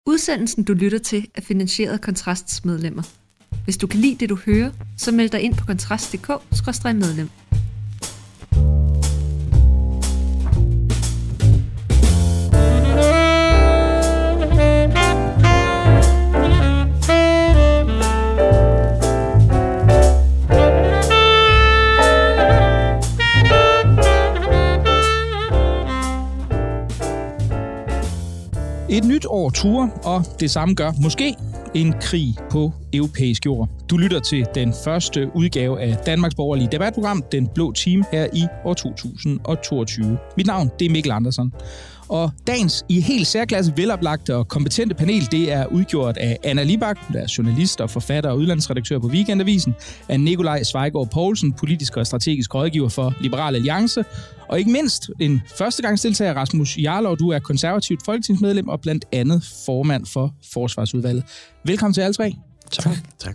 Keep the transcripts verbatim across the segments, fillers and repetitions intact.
Udsendelsen, du lytter til, er finansieret af Kontrasts medlemmer. Hvis du kan lide det, du hører, så meld dig ind på kontrast punktum d k skråstreg medlem. Et nyt år turer, og det samme gør måske en krig på europæisk jord. Du lytter til den første udgave af Danmarks borgerlige debatprogram, Den Blå Time, her i år to tusind toogtyve. Mit navn, det er Mikkel Andersen. Og dagens i helt særklasse veloplagte og kompetente panel, det er udgjort af Anna Libak, der er journalist og forfatter og udlandsredaktør på Weekendavisen, af Nikolaj Svejgaard Poulsen, politisk og strategisk rådgiver for Liberal Alliance, og ikke mindst en førstegangsdeltager, Rasmus Jarlov, du er konservativt folketingsmedlem og blandt andet formand for Forsvarsudvalget. Velkommen til alle tre. Tak. Tak.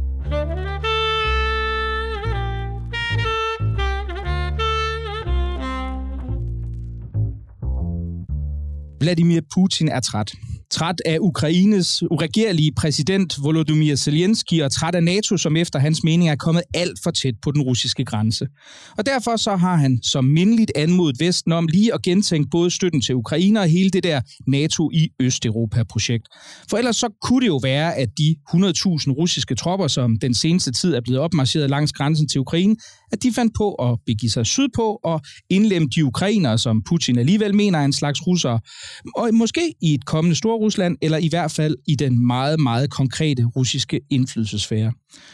Vladimir Putin er træt. Træt af Ukraines uregerlige præsident Volodymyr Zelensky og træt af NATO, som efter hans mening er kommet alt for tæt på den russiske grænse. Og derfor så har han som mindeligt anmodet Vesten om lige at gentænke både støtten til Ukraine og hele det der NATO i Østeuropa-projekt. For ellers så kunne det jo være, at de hundrede tusind russiske tropper, som den seneste tid er blevet opmarcheret langs grænsen til Ukraine, at de fandt på at begive sig sydpå og indlemme de ukrainere, som Putin alligevel mener er en slags russere, og måske i et kommende Storrusland, eller i hvert fald i den meget, meget konkrete russiske indflydelsesfære.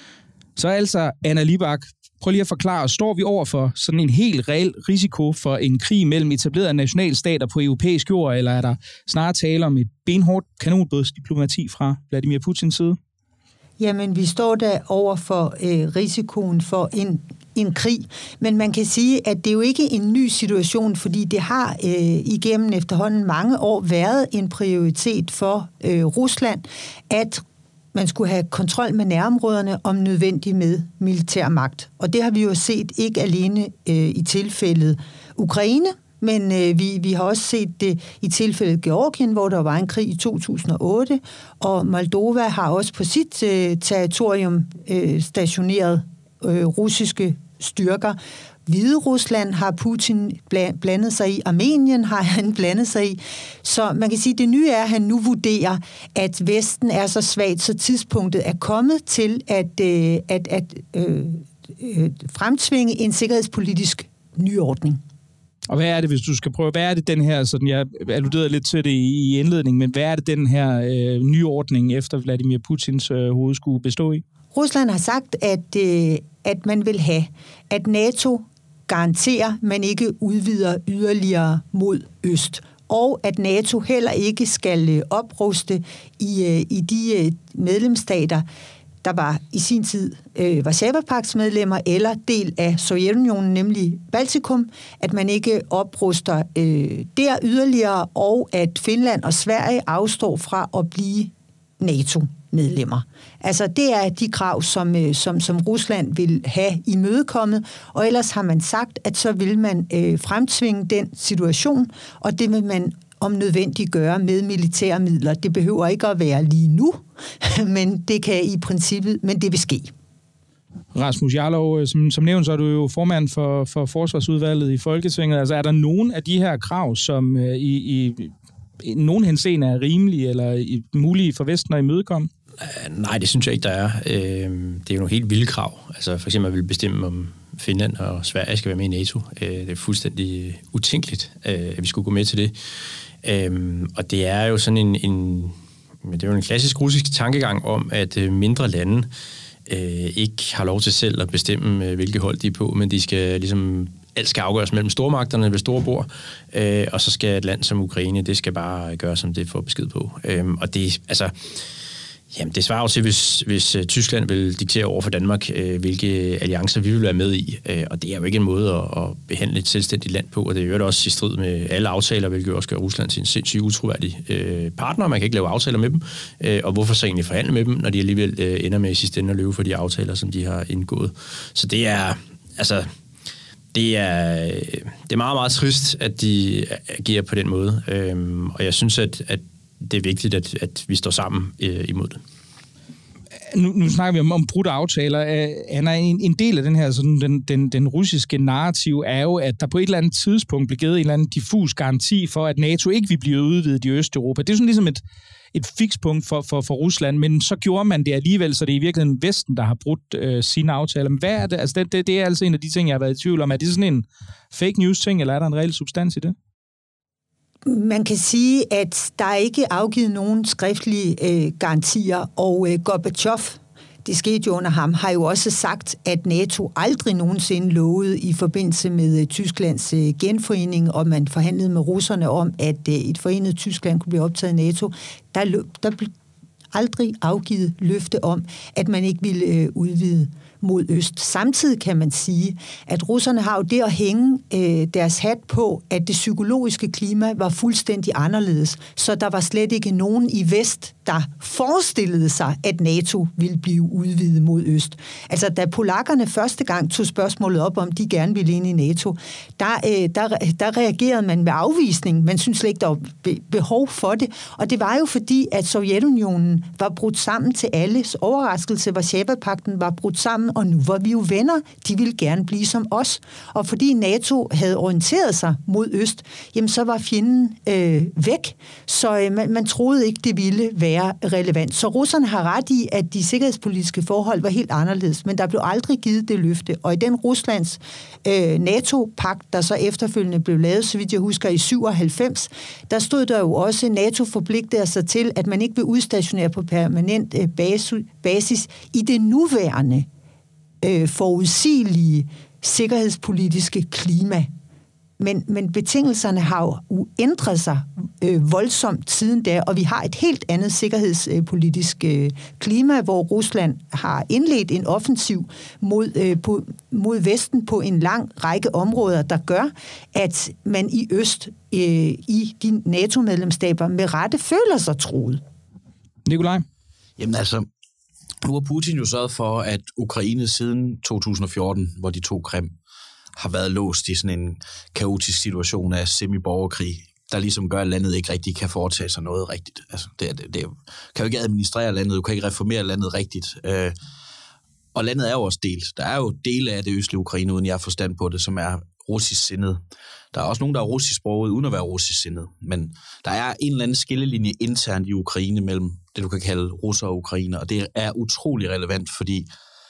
Så altså, Anna Libak, prøv lige at forklare, står vi over for sådan en helt reel risiko for en krig mellem etablerede nationalstater på europæisk jord, eller er der snarere tale om et benhårdt kanonbådsdiplomati fra Vladimir Putins side? Jamen, vi står der over for øh, risikoen for en en krig, men man kan sige, at det er jo ikke en ny situation, fordi det har øh, igennem efterhånden mange år været en prioritet for øh, Rusland, at man skulle have kontrol med nærområderne, om nødvendigt med militær magt. Og det har vi jo set ikke alene øh, i tilfældet Ukraine, men øh, vi, vi har også set det i tilfældet Georgien, hvor der var en krig i to tusind og otte, og Moldova har også på sit øh, territorium øh, stationeret øh, russiske styrker. Hviderusland har Putin blandet sig i, Armenien har han blandet sig i. Så man kan sige, at det nye er, at han nu vurderer, at Vesten er så svagt, så tidspunktet er kommet til at, øh, at, at øh, øh, fremtvinge en sikkerhedspolitisk nyordning. Og hvad er det, hvis du skal prøve, hvad er det den her, sådan jeg alluderede lidt til det i indledningen, men hvad er det den her øh, nyordning efter Vladimir Putins øh, hoved skulle bestå i? Rusland har sagt, at, øh, at man vil have, at NATO garanterer, at man ikke udvider yderligere mod øst, og at NATO heller ikke skal øh, opruste i, øh, i de øh, medlemsstater, der var i sin tid øh, Warszawa-pagtsmedlemmer eller del af Sovjetunionen, nemlig Baltikum, at man ikke opruster øh, der yderligere, og at Finland og Sverige afstår fra at blive NATO-medlemmer. Altså, det er de krav, som, som, som Rusland vil have imødekommet, og ellers har man sagt, at så vil man øh, fremtvinge den situation, og det vil man om nødvendigt gøre med militære midler. Det behøver ikke at være lige nu, men det kan i princippet, men det vil ske. Rasmus Jarlov, som, som nævnt, så er du jo formand for, for Forsvarsudvalget i Folketinget. Altså, er der nogen af de her krav, som øh, i, i, i nogen henseende er rimelige eller i, mulige for Vesten at imødekomme? Nej, det synes jeg ikke, der er. Det er jo nogle helt vilde krav. Altså for eksempel vil bestemme, om Finland og Sverige skal være med i NATO. Det er fuldstændig utænkeligt, at vi skulle gå med til det. Og det er jo sådan en, en, det er jo en klassisk russisk tankegang om, at mindre lande ikke har lov til selv at bestemme, hvilke hold de er på, men de skal ligesom alt skal afgøres mellem stormagterne ved store bord, øh, og så skal et land som Ukraine, det skal bare gøre, som det får besked på. Øhm, og det, altså, jamen, det svarer jo til, hvis, hvis uh, Tyskland vil diktere over for Danmark, øh, hvilke alliancer vi vil være med i, øh, og det er jo ikke en måde at, at behandle et selvstændigt land på, og det er jo også i strid med alle aftaler, hvilket også gør Rusland til en sindssygt utroværdig øh, partner. Man kan ikke lave aftaler med dem, øh, og hvorfor så egentlig forhandle med dem, når de alligevel øh, ender med i sidste ende at løbe for de aftaler, som de har indgået. Så det er, altså, Det er, det er meget, meget trist, at de agerer på den måde. Øhm, og jeg synes, at, at det er vigtigt, at, at vi står sammen øh, imod det. Nu, nu snakker vi om, om brudte aftaler. Anna, en, en del af den her sådan, den, den, den russiske narrativ er jo, at der på et eller andet tidspunkt blev givet en eller anden diffus garanti for, at NATO ikke vil blive udvidet i Østeuropa. Det er sådan ligesom et, et fikspunkt for, for, for Rusland, men så gjorde man det alligevel, så det er i virkeligheden Vesten, der har brudt øh, sine aftaler. Men hvad er det? Altså, det, det? Det er altså en af de ting, jeg har været i tvivl om. Er det sådan en fake news-ting, eller er der en reel substans i det? Man kan sige, at der er ikke afgivet nogen skriftlige øh, garantier, og øh, Gorbachev, det skete jo under ham, har jo også sagt, at NATO aldrig nogensinde lovede i forbindelse med øh, Tysklands øh, genforening, og man forhandlede med russerne om, at øh, et forenet Tyskland kunne blive optaget i NATO. Der, der blev aldrig afgivet løfte om, at man ikke ville øh, udvide mod øst. Samtidig kan man sige, at russerne har jo det at hænge øh, deres hat på, at det psykologiske klima var fuldstændig anderledes, så der var slet ikke nogen i vest, der forestillede sig, at NATO ville blive udvidet mod øst. Altså, da polakkerne første gang tog spørgsmålet op, om de gerne ville ind i NATO, der, øh, der, der reagerede man med afvisning. Man synes slet ikke, der var be- behov for det. Og det var jo fordi, at Sovjetunionen var brudt sammen til alles overraskelse. Warszawapagten var brudt sammen, og nu var vi jo venner. De ville gerne blive som os. Og fordi NATO havde orienteret sig mod øst, jamen så var fjenden øh, væk. Så øh, man, man troede ikke, det ville være relevant. Så russerne har ret i, at de sikkerhedspolitiske forhold var helt anderledes, men der blev aldrig givet det løfte. Og i den Ruslands øh, NATO-pagt, der så efterfølgende blev lavet, så vidt jeg husker, i syvoghalvfems, der stod der jo også, at NATO forpligtede sig til, at man ikke vil udstationere på permanent øh, basis i det nuværende øh, forudsigelige sikkerhedspolitiske klima. Men, men betingelserne har jo ændret sig øh, voldsomt siden da, og vi har et helt andet sikkerhedspolitisk øh, klima, hvor Rusland har indledt en offensiv mod, øh, på, mod Vesten på en lang række områder, der gør, at man i øst, øh, i de NATO-medlemskaber, med rette føler sig truet. Nikolaj? Jamen altså, nu har Putin jo sørget for, at Ukraine siden to tusind og fjorten, hvor de tog Krim, har været låst i sådan en kaotisk situation af semi-borgerkrig, der ligesom gør, at landet ikke rigtig kan foretage sig noget rigtigt. Altså, det, det, det kan jo ikke administrere landet, du kan ikke reformere landet rigtigt. Øh, og landet er jo også delt. Der er jo dele af det østlige Ukraine, uden jeg har forstand på det, som er russisk sindet. Der er også nogen, der er russisk sproget, uden at være russisk sindet. Men der er en eller anden skillelinje internt i Ukraine mellem det, du kan kalde russer og ukrainer, og det er utrolig relevant, fordi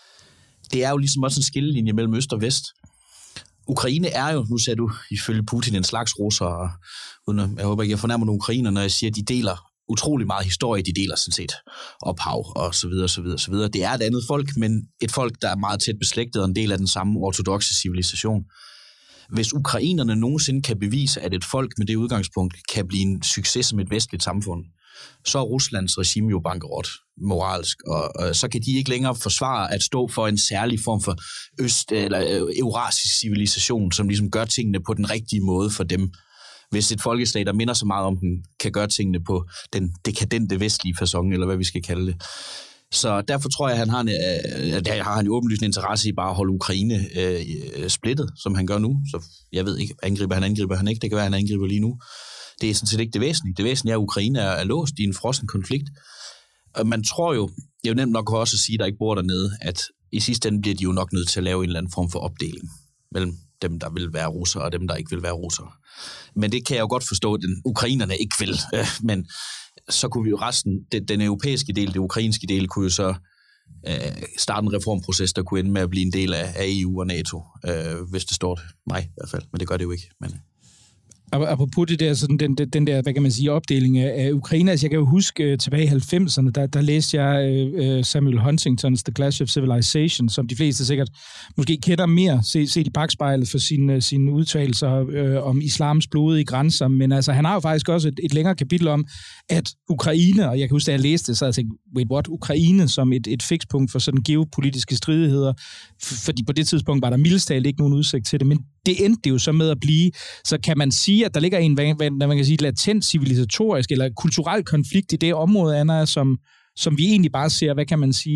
det er jo ligesom også en skillelinje mellem øst og vest. Ukraine er jo, nu ser du ifølge Putin, en slags russer, og uden, jeg håber ikke, jeg fornærmer nogle ukrainer, når jeg siger, at de deler utrolig meget historie, de deler sådan set ophav, og så videre, så videre, så videre. Det er et andet folk, men et folk, der er meget tæt beslægtet, og en del af den samme ortodokse civilisation. Hvis ukrainerne nogensinde kan bevise, at et folk med det udgangspunkt kan blive en succes som et vestligt samfund, så er Ruslands regime jo bankerot moralsk, og, og så kan de ikke længere forsvare at stå for en særlig form for øst- eller øh, eurasisk civilisation, som ligesom gør tingene på den rigtige måde for dem. Hvis et folkeslag, der minder så meget om den, kan gøre tingene på den dekadente vestlige facon, eller hvad vi skal kalde det. Så derfor tror jeg, at han har en, øh, der har han jo åbenlyst en interesse i bare at holde Ukraine øh, splittet, som han gør nu. Så jeg ved ikke, angriber han, angriber han ikke. Det kan være, han angriber lige nu. Det er sådan set ikke det væsentlige. Det væsentlige er, at Ukraine er, er låst i en frossen konflikt. Og man tror jo, det er jo nemt nok også at sige, at der ikke bor dernede, at i sidste ende bliver de jo nok nødt til at lave en eller anden form for opdeling mellem dem, der vil være russere, og dem, der ikke vil være russere. Men det kan jeg jo godt forstå, at den ukrainerne ikke vil. Men så kunne vi jo resten, den, den europæiske del, det ukrainske del, kunne jo så øh, starte en reformproces, der kunne ende med at blive en del af, af E U og NATO, øh, hvis det står det mig i hvert fald. Men det gør det jo ikke. Men apropos det der, sådan den, den der, hvad kan man sige, opdeling af, af Ukraine. Altså, jeg kan jo huske uh, tilbage i halvfemserne, der, der læste jeg uh, Samuel Huntingtons The Clash of Civilization, som de fleste sikkert måske kender mere, set se i bagspejlet for sine, sine udtalelser uh, om islams blodige grænser. Men altså, han har jo faktisk også et, et længere kapitel om, at Ukraine, og jeg kan huske, da jeg læste det, så jeg tænkte, wait what, Ukraine som et, et fikspunkt for sådan geopolitiske stridigheder, fordi på det tidspunkt var der mildest talt ikke nogen udsigt til det, men det endte det jo så med at blive, så kan man sige, at der ligger en, hvad man kan sige, latent civilisatorisk eller kulturel konflikt i det område, Anna, som, som vi egentlig bare ser, hvad kan man sige,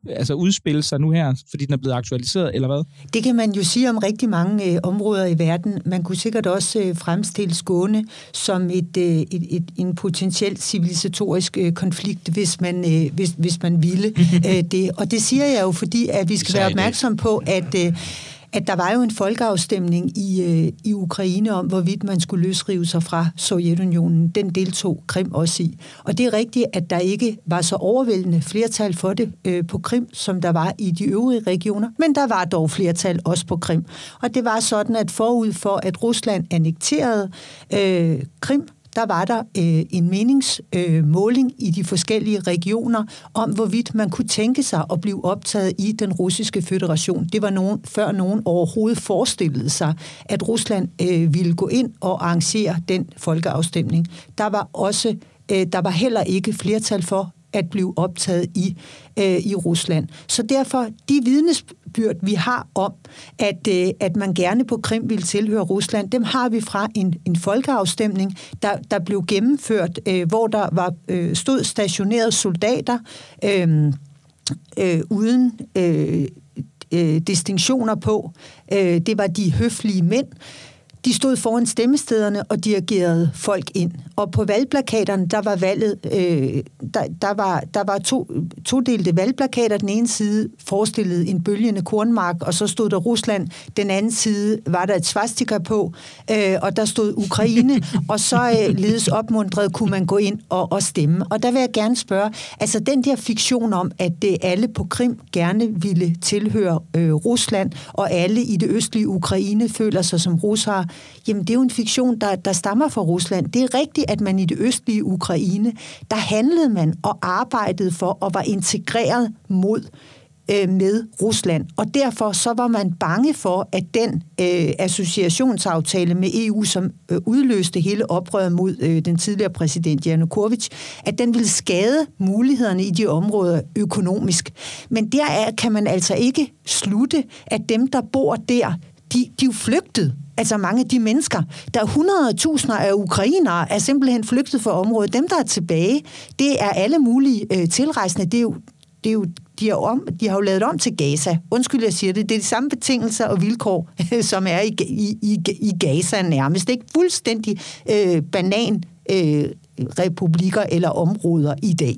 altså udspille sig nu her, fordi den er blevet aktualiseret, eller hvad? Det kan man jo sige om rigtig mange øh, områder i verden. Man kunne sikkert også øh, fremstille Skåne som et, øh, et, et, en potentiel civilisatorisk øh, konflikt, hvis man, øh, hvis, hvis man ville øh, det. Og det siger jeg jo, fordi at vi skal være opmærksom på, at øh, at der var jo en folkeafstemning i, øh, i Ukraine om, hvorvidt man skulle løsrive sig fra Sovjetunionen. Den deltog Krim også i. Og det er rigtigt, at der ikke var så overvældende flertal for det øh, på Krim, som der var i de øvrige regioner, men der var dog flertal også på Krim. Og det var sådan, at forud for, at Rusland annekterede øh, Krim, der var der øh, en meningsmåling øh, i de forskellige regioner om, hvorvidt man kunne tænke sig at blive optaget i den russiske føderation. Det var nogen, før nogen overhovedet forestillede sig, at Rusland øh, ville gå ind og arrangere den folkeafstemning. Der var også, øh, der var heller ikke flertal for at blive optaget i, øh, i Rusland. Så derfor, de vidnesbyrd, vi har om, at, øh, at man gerne på Krim ville tilhøre Rusland, dem har vi fra en, en folkeafstemning, der, der blev gennemført, øh, hvor der var øh, stod stationerede soldater øh, øh, uden øh, øh, distinktioner på. Øh, det var de høflige mænd. De stod foran stemmestederne og dirigerede folk ind. Og på valgplakaterne, der var valget, øh, der, der var, der var to, todelte valgplakater. Den ene side forestillede en bølgende kornmark, og så stod der Rusland. Den anden side var der et svastika på, øh, og der stod Ukraine, og så øh, ledes opmuntret kunne man gå ind og, og stemme. Og der vil jeg gerne spørge, altså den der fiktion om, at det alle på Krim gerne ville tilhøre øh, Rusland, og alle i det østlige Ukraine føler sig som russere, jamen det er jo en fiktion, der, der stammer fra Rusland. Det er rigtigt, at man i det østlige Ukraine, der handlede man og arbejdede for og var integreret mod øh, med Rusland. Og derfor så var man bange for, at den øh, associationsaftale med E U, som øh, udløste hele oprøret mod øh, den tidligere præsident Janukovic, at den ville skade mulighederne i de områder økonomisk. Men der kan man altså ikke slutte, at dem, der bor der, de, de er jo flygtet. Altså mange af de mennesker, der er hundrede tusinder af ukrainere, er simpelthen flygtet fra området. Dem, der er tilbage, det er alle mulige øh, tilrejsende. Det er jo, det er jo, de, har om, de har jo lavet om til Gaza. Undskyld, jeg siger det. Det er de samme betingelser og vilkår, som er i, i, i, i Gaza nærmest. Det er ikke fuldstændig øh, banan øh, republikker eller områder i dag.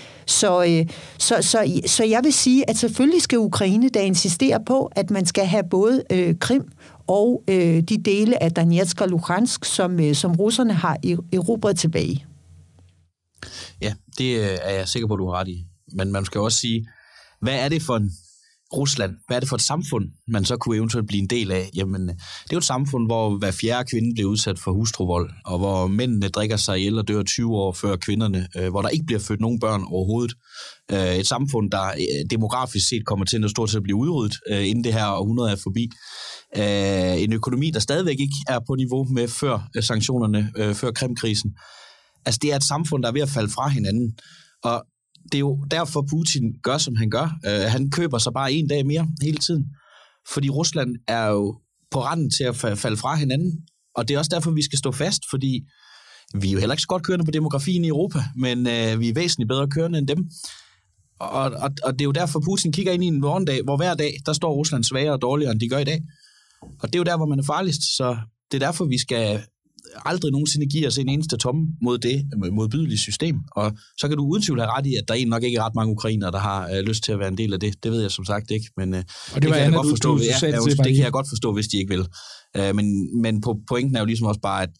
Så, øh, så, så, så jeg vil sige, at selvfølgelig skal Ukraine da insistere på, at man skal have både øh, Krim og øh, de dele af Donetsk og Luhansk, som, øh, som russerne har erobret tilbage. Ja, det er jeg sikker på, du har ret i. Men man skal også sige, hvad er det for en Rusland? Hvad er det for et samfund, man så kunne eventuelt blive en del af? Jamen, det er jo et samfund, hvor hver fjerde kvinde bliver udsat for hustruvold, og hvor mændene drikker sig ihjel og dør tyve år før kvinderne, øh, hvor der ikke bliver født nogen børn overhovedet. Øh, et samfund, der øh, demografisk set kommer til at stort set at blive udryddet, øh, inden det her århundrede er forbi. Øh, en økonomi, der stadigvæk ikke er på niveau med før øh, sanktionerne, øh, før Krimkrisen. Altså, det er et samfund, der er ved at falde fra hinanden. Og det er jo derfor, Putin gør, som han gør. Uh, han køber sig bare en dag mere hele tiden. Fordi Rusland er jo på randen til at falde fra hinanden. Og det er også derfor, vi skal stå fast, fordi vi er jo heller ikke så godt kørende på demografien i Europa, men uh, vi er væsentligt bedre kørende end dem. Og, og, og det er jo derfor, Putin kigger ind i en morgendag, hvor hver dag, der står Rusland svagere og dårligere, end de gør i dag. Og det er jo der, hvor man er farligst. Så det er derfor, vi skal aldrig nogensinde give os en eneste tomme mod det modbydelige system. Og så kan du uden tvivl have ret i, at der er nok ikke ret mange ukrainere, der har øh, lyst til at være en del af det. Det ved jeg som sagt ikke, men øh, det, det, kan jeg godt forstå, du, du ja, det, det kan jeg godt forstå, hvis de ikke vil. Uh, men men på, pointen er jo ligesom også bare, at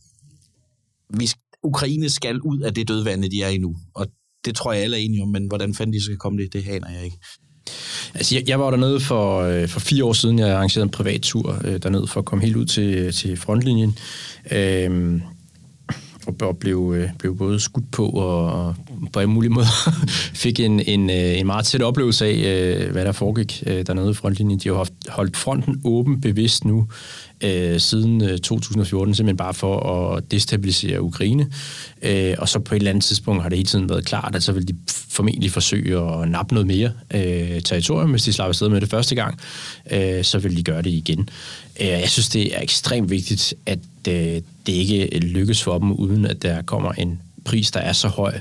vi, Ukraine skal ud af det dødvande, de er i nu. Og det tror jeg alle er enige om, men hvordan fanden de skal komme det, det aner jeg ikke. Altså, jeg, jeg var dernede for, øh, for fire år siden. Jeg arrangerede en privat tur øh, dernede for at komme helt ud til, til frontlinjen. Øh, og, og blev, øh, blev både skudt på og, og på en mulig måde fik en, en, en meget tæt oplevelse af, øh, hvad der foregik øh, dernede i frontlinjen. De har haft, holdt fronten åben bevidst nu øh, siden øh, to tusind og fjorten, simpelthen bare for at destabilisere Ukraine. Øh, og så på et eller andet tidspunkt har det hele tiden været klart, at så vil de formentlig forsøge at nappe noget mere øh, territorium, hvis de slapper afsted med det første gang, øh, så vil de gøre det igen. Øh, jeg synes, det er ekstremt vigtigt, at øh, det ikke lykkes for dem, uden at der kommer en pris, der er så høj,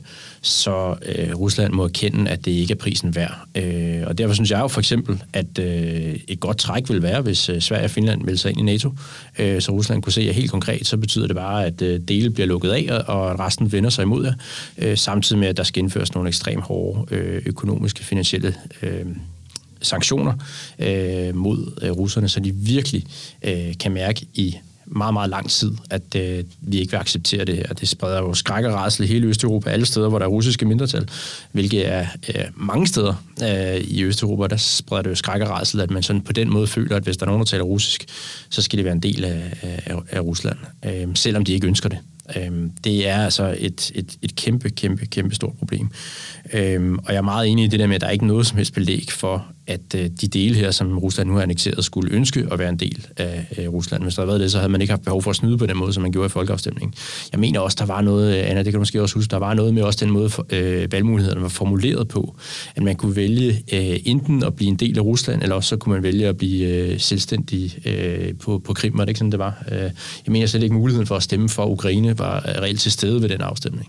så øh, Rusland må erkende, at det ikke er prisen værd. Øh, og derfor synes jeg jo for eksempel, at øh, et godt træk vil være, hvis øh, Sverige og Finland melder sig ind i NATO, øh, så Rusland kunne se, at helt konkret, så betyder det bare, at øh, dele bliver lukket af, og resten vender sig imod jer, øh, samtidig med, at der skal indføres nogle ekstremt hårde øh, økonomiske, finansielle øh, sanktioner øh, mod øh, russerne, så de virkelig øh, kan mærke i meget, meget lang tid, at øh, vi ikke vil acceptere det her. Det spreder jo skræk og rædsel i hele Østeuropa, alle steder, hvor der er russiske mindretal, hvilket er øh, mange steder øh, i Østeuropa, der spreder det jo skræk og rædsel, at man sådan på den måde føler, at hvis der er nogen, der taler russisk, så skal det være en del af, af, af Rusland, øh, selvom de ikke ønsker det. Øhm, det er altså et, et, et kæmpe, kæmpe, kæmpe stort problem. Øhm, og jeg er meget enig i det der med, at der er ikke noget som helst belæg for, at øh, de dele her, som Rusland nu har annekteret, skulle ønske at være en del af øh, Rusland. Hvis der havde været det, så havde man ikke haft behov for at snyde på den måde, som man gjorde i folkeafstemningen. Jeg mener også, der var noget, Anna, det kan du måske også huske, der var noget med også den måde, for, øh, valgmulighederne var formuleret på, at man kunne vælge øh, enten at blive en del af Rusland, eller også så kunne man vælge at blive øh, selvstændig øh, på, på Krim. Var det ikke sådan, det var? Øh, jeg mener slet ikke muligheden for at stemme for Ukraine var reelt til stede ved den afstemning.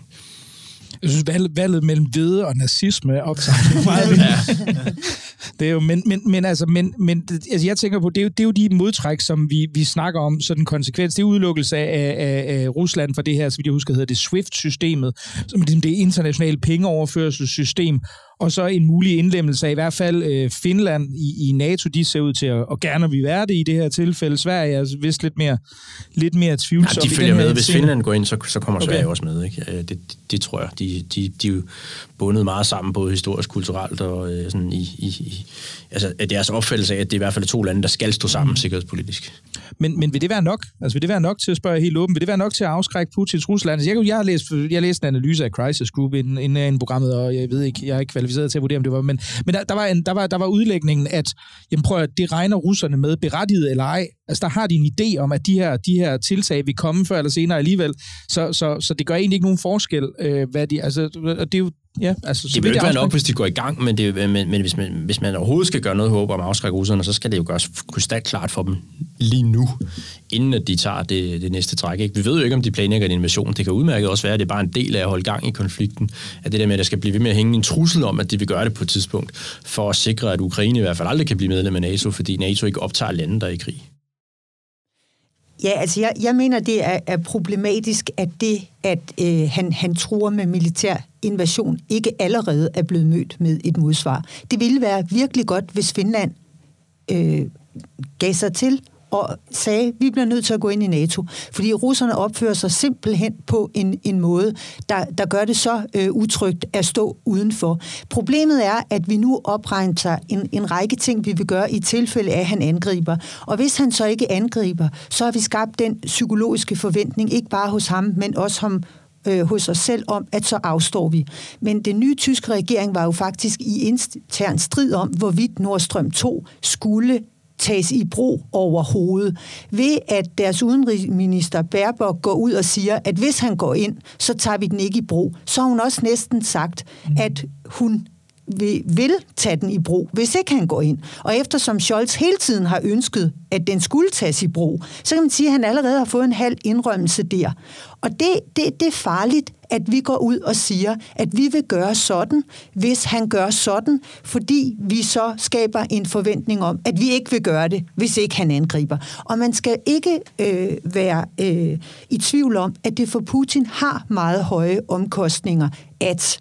Jeg synes, valget, valget mellem hvede og nazisme er opsagt meget. Ja. Det er jo, men, men, men, altså, men, men altså, jeg tænker på, det er jo, det er jo de modtræk, som vi, vi snakker om, sådan konsekvens. Det er udelukkelse af, af, af Rusland for det her, så vidt jeg husker, hedder det SWIFT-systemet, som er det internationale pengeoverførselssystem, og så en mulig indlemmelse af i hvert fald øh, Finland i, i NATO. De ser ud til at og gerne vil være det i det her tilfælde. Sverige er altså vist lidt mere, lidt mere tvivlsom. Ja, de følger med. Hvis Finland går ind, så, så kommer okay. Sverige også med. Ikke? Det, det, det tror jeg. De, de, de er jo bundet meget sammen, både historisk, kulturelt og øh, sådan i, i, i altså, deres opfattelse af, at det er i hvert fald to lande, der skal stå sammen mm. sikkerhedspolitisk. Men, men vil det være nok? Altså vil det være nok til at spørge helt åbent? Vil det være nok til at afskrække Putins Rusland? Altså, jeg, jeg har læst, jeg har læst en analyse af Crisis Group inden, inden programmet, og jeg ved ikke, jeg er ikke kvalificeret til at vurdere, om det var, men, men der, der, var en, der, var, der var udlægningen, at jamen prøv at det regner russerne med, berettiget eller ej. Altså der har de en idé om, at de her, de her tiltag vil komme før eller senere alligevel, så, så, så det gør egentlig ikke nogen forskel, øh, hvad de, altså, og det er jo, ja, altså... Det vil ikke være nok, hvis de går i gang, men, det, men, men hvis, man, hvis man overhovedet skal gøre noget håb om at afskrække russerne, så skal det jo gøres krystalklart for dem lige nu, inden at de tager det, det næste træk. Ikke? Vi ved jo ikke, om de planlægger en invasion. Det kan udmærket også være, at det er bare en del af at holde gang i konflikten, at det der med, at der skal blive ved med at hænge en trussel om, at de vil gøre det på et tidspunkt, for at sikre, at Ukraine i hvert fald aldrig kan blive medlem af NATO, fordi NATO ikke optager lande, der er i krig. Ja, altså jeg, jeg mener, det er, er problematisk, at det, at øh, han, han truer med militær invasion, ikke allerede er blevet mødt med et modsvar. Det ville være virkelig godt, hvis Finland øh, gav sig til og sagde, vi bliver nødt til at gå ind i NATO, fordi russerne opfører sig simpelthen på en, en måde, der, der gør det så øh, utrygt at stå udenfor. Problemet er, at vi nu opregner en, en række ting, vi vil gøre i tilfælde af, at han angriber. Og hvis han så ikke angriber, så har vi skabt den psykologiske forventning, ikke bare hos ham, men også ham, øh, hos os selv om, at så afstår vi. Men den nye tyske regering var jo faktisk i intern strid om, hvorvidt Nord Stream to skulle tages i brug overhovedet, ved at deres udenrigsminister Baerbock går ud og siger, at hvis han går ind, så tager vi den ikke i brug. Så har hun også næsten sagt, at hun vil, vil tage den i brug, hvis ikke han går ind. Og eftersom Scholz hele tiden har ønsket, at den skulle tages i brug, så kan man sige, at han allerede har fået en halv indrømmelse der. Og det, det, det er farligt, at vi går ud og siger, at vi vil gøre sådan, hvis han gør sådan, fordi vi så skaber en forventning om, at vi ikke vil gøre det, hvis ikke han angriber. Og man skal ikke øh, være øh, i tvivl om, at det for Putin har meget høje omkostninger at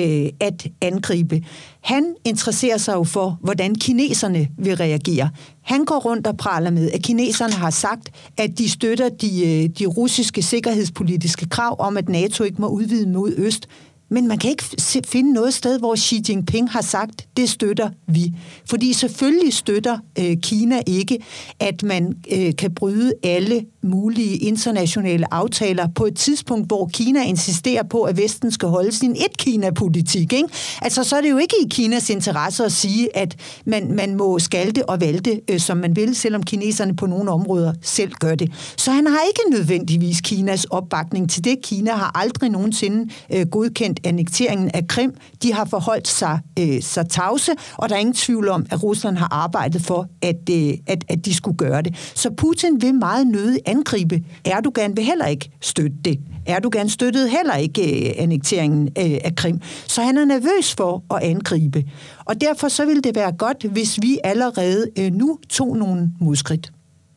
at angribe. Han interesserer sig jo for, hvordan kineserne vil reagere. Han går rundt og praler med, at kineserne har sagt, at de støtter de, de russiske sikkerhedspolitiske krav om, at NATO ikke må udvide mod øst. Men man kan ikke finde noget sted, hvor Xi Jinping har sagt, det støtter vi. Fordi selvfølgelig støtter øh, Kina ikke, at man øh, kan bryde alle mulige internationale aftaler på et tidspunkt, hvor Kina insisterer på, at Vesten skal holde sin et-Kina-politik. Ikke? Altså, så er det jo ikke i Kinas interesse at sige, at man, man må skalte og valte, øh, som man vil, selvom kineserne på nogle områder selv gør det. Så han har ikke nødvendigvis Kinas opbakning til det. Kina har aldrig nogensinde øh, godkendt annekteringen af Krim. De har forholdt sig, øh, sig tavse, og der er ingen tvivl om, at Rusland har arbejdet for, at, øh, at, at de skulle gøre det. Så Putin vil meget nødig angribe. Erdogan vil heller ikke støtte det. Erdogan støttede heller ikke øh, annekteringen øh, af Krim. Så han er nervøs for at angribe. Og derfor så ville det være godt, hvis vi allerede øh, nu tog nogle modskridt.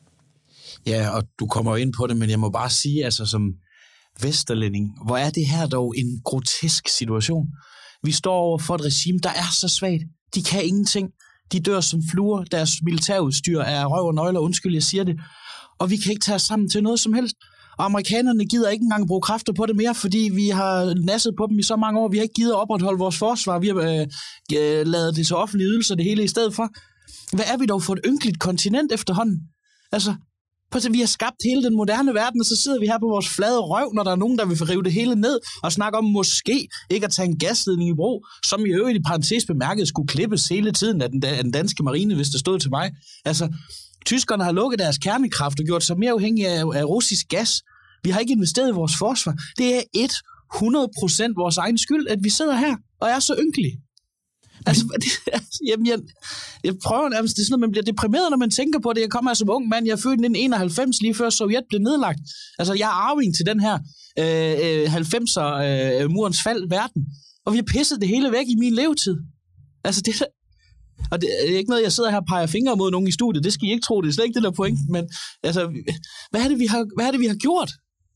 Ja, og du kommer ind på det, men jeg må bare sige, altså som vesterlænding, hvor er det her dog en grotesk situation. Vi står over for et regime, der er så svagt. De kan ingenting. De dør som fluer. Deres militærudstyr er røv og nøgler, undskyld, jeg siger det. Og vi kan ikke tage os sammen til noget som helst. Og amerikanerne gider ikke engang bruge kræfter på det mere, fordi vi har nasset på dem i så mange år. Vi har ikke givet at opretholde vores forsvar. Vi har øh, øh, lavet det til offentlige ydelser, det hele i stedet for. Hvad er vi dog for et ynkeligt kontinent efterhånden? Altså, vi har skabt hele den moderne verden, og så sidder vi her på vores flade røv, når der er nogen, der vil rive det hele ned, og snakke om måske ikke at tage en gasledning i brug, som i øvrigt i parentes bemærket skulle klippes hele tiden af den, af den danske marine, hvis det stod til mig. Altså, tyskerne har lukket deres kernekraft og gjort sig mere afhængige af, af russisk gas. Vi har ikke investeret i vores forsvar. Det er hundrede procent vores egen skyld, at vi sidder her og er så ynkelige. Altså, det, jamen, jeg, jeg prøver nærmest, det er sådan, at man bliver deprimeret, når man tænker på det. Jeg kommer som ung mand, jeg er født i nitten enoghalvfems, lige før Sovjet blev nedlagt. Altså, jeg er arving til den her øh, halvfemser øh, murens fald verden. Og vi har pisset det hele væk i min levetid. Altså, det og det er ikke noget, jeg sidder her og peger fingre mod nogen i studiet. Det skal I ikke tro, det er slet ikke det der point. Men altså, hvad er det, vi har, hvad er det, vi har gjort?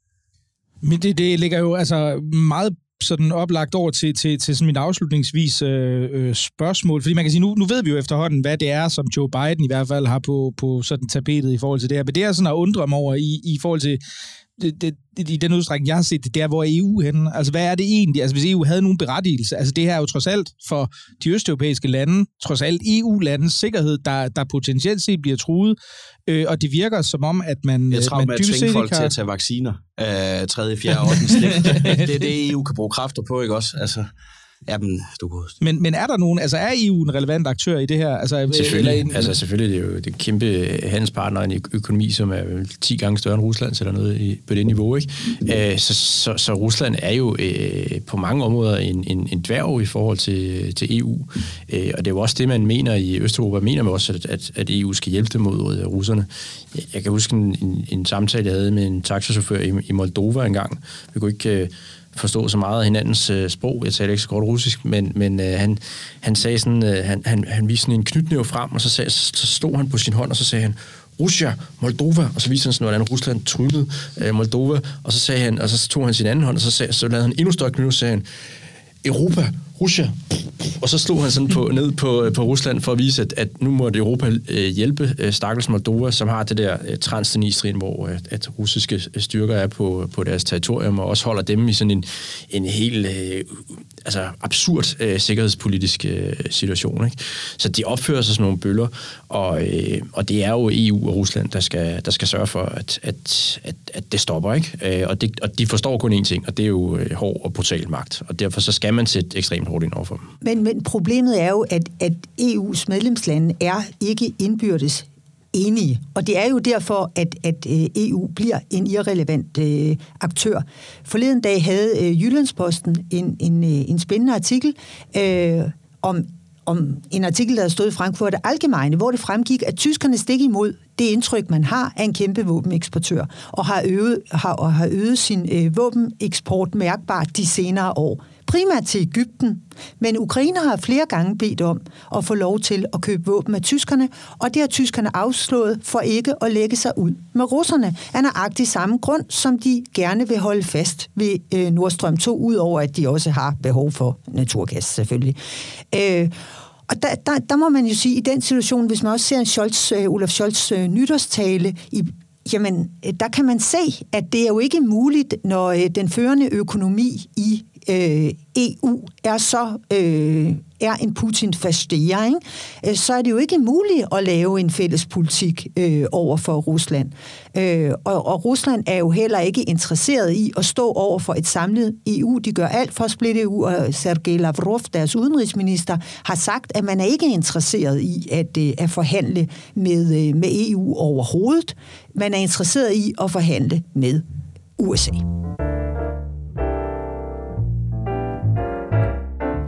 Men det, det ligger jo altså meget sådan oplagt over til, til, til sådan mit afslutningsvis øh, øh, spørgsmål. Fordi man kan sige, nu, nu ved vi jo efterhånden, hvad det er, som Joe Biden i hvert fald har på, på sådan tapetet i forhold til det her. Men det er sådan at undre mig over i, i forhold til det, det, det, i den udstrækning, jeg har set det, det er, hvor er E U henne? Altså, hvad er det egentlig? Altså, hvis E U havde nogen berettigelse, altså det her er jo trods alt for de østeuropæiske lande, trods alt E U-landens sikkerhed, der, der potentielt set bliver truet, øh, og det virker som om, at man... Jeg tror, man med at tvinge folk kan... til at tage vacciner af øh, tredje, fjerde, ottende slægt. Det er det, E U kan bruge kræfter på, ikke også? Altså... Jamen, du kan men, men er der nogen, altså er E U en relevant aktør i det her? Altså, selvfølgelig, en, altså selvfølgelig det er jo det er en kæmpe handelspartner, en økonomi, som er ti gange større end Rusland, eller noget i, på det niveau, ikke? Æ, så, så, så Rusland er jo øh, på mange områder en, en, en dværg i forhold til, til E U, Æ, og det er jo også det, man mener i Østeuropa, mener man også, at, at, at E U skal hjælpe dem mod russerne. Jeg, jeg kan huske en, en, en samtale, jeg havde med en taxachauffør i, i Moldova engang. Vi kunne ikke... Øh, forstå så meget af hinandens øh, sprog. Jeg taler ikke så godt russisk, men, men øh, han, han sagde sådan, øh, han, han, han viste sådan en knytnæve frem, og så, sagde, så, så stod han på sin hånd, og så sagde han, Russia, Moldova, og så viste han sådan, hvordan Rusland tryllede øh, Moldova, og så sagde han, og så tog han sin anden hånd, og så, sagde, så lavede han endnu større knytnæve, og sagde han, Europa, Russia, og så slog han sådan på, ned på, på Rusland for at vise, at, at nu måtte Europa øh, hjælpe øh, stakkels Moldova, som har det der øh, Transnistrien, hvor øh, at russiske styrker er på, på deres territorium, og også holder dem i sådan en, en helt øh, altså absurd øh, sikkerhedspolitisk øh, situation. Ikke? Så de opfører sig sådan nogle bøller, og, øh, og det er jo E U og Rusland, der skal, der skal sørge for, at, at, at, at det stopper. Ikke? Øh, og, det, og de forstår kun én ting, og det er jo øh, hård og brutal magt, og derfor så skal man sætte ekstremt hårdt ind overfor dem. Men, men problemet er jo, at, at E U's medlemslande er ikke indbyrdes enige. Og det er jo derfor, at, at E U bliver en irrelevant øh, aktør. Forleden dag havde øh, Jyllandsposten en, en, en spændende artikel øh, om, om en artikel, der stod i Frankfurter Allgemeine, hvor det fremgik, at tyskerne stik imod det indtryk, man har af en kæmpe våbeneksportør, og har øget, har, og har øget sin øh, våbeneksport mærkbart de senere år. Primært til Egypten, men Ukraine har flere gange bedt om at få lov til at købe våben af tyskerne, og det har tyskerne afslået for ikke at lægge sig ud med russerne af nøjagtig samme grund, som de gerne vil holde fast ved øh, Nord Stream to, udover at de også har behov for naturgas selvfølgelig. Øh, Og der, der, der må man jo sige, i den situation, hvis man også ser en Scholz, uh, Olaf Scholz uh, nytårstale, i, jamen, der kan man se, at det er jo ikke muligt, når uh, den førende økonomi i uh, E U er så uh, er en Putin-fasterer, ikke? Uh, så er det jo ikke muligt at lave en fælles politik uh, over for Rusland. Uh, og, og Rusland er jo heller ikke interesseret i at stå over for et samlet E U. De gør alt for at splitte E U, og Sergej Lavrov, deres udenrigsminister, har sagt, at man er ikke interesseret i at, uh, at forhandle med, uh, med E U overhovedet. Man er interesseret i at forhandle med U S A.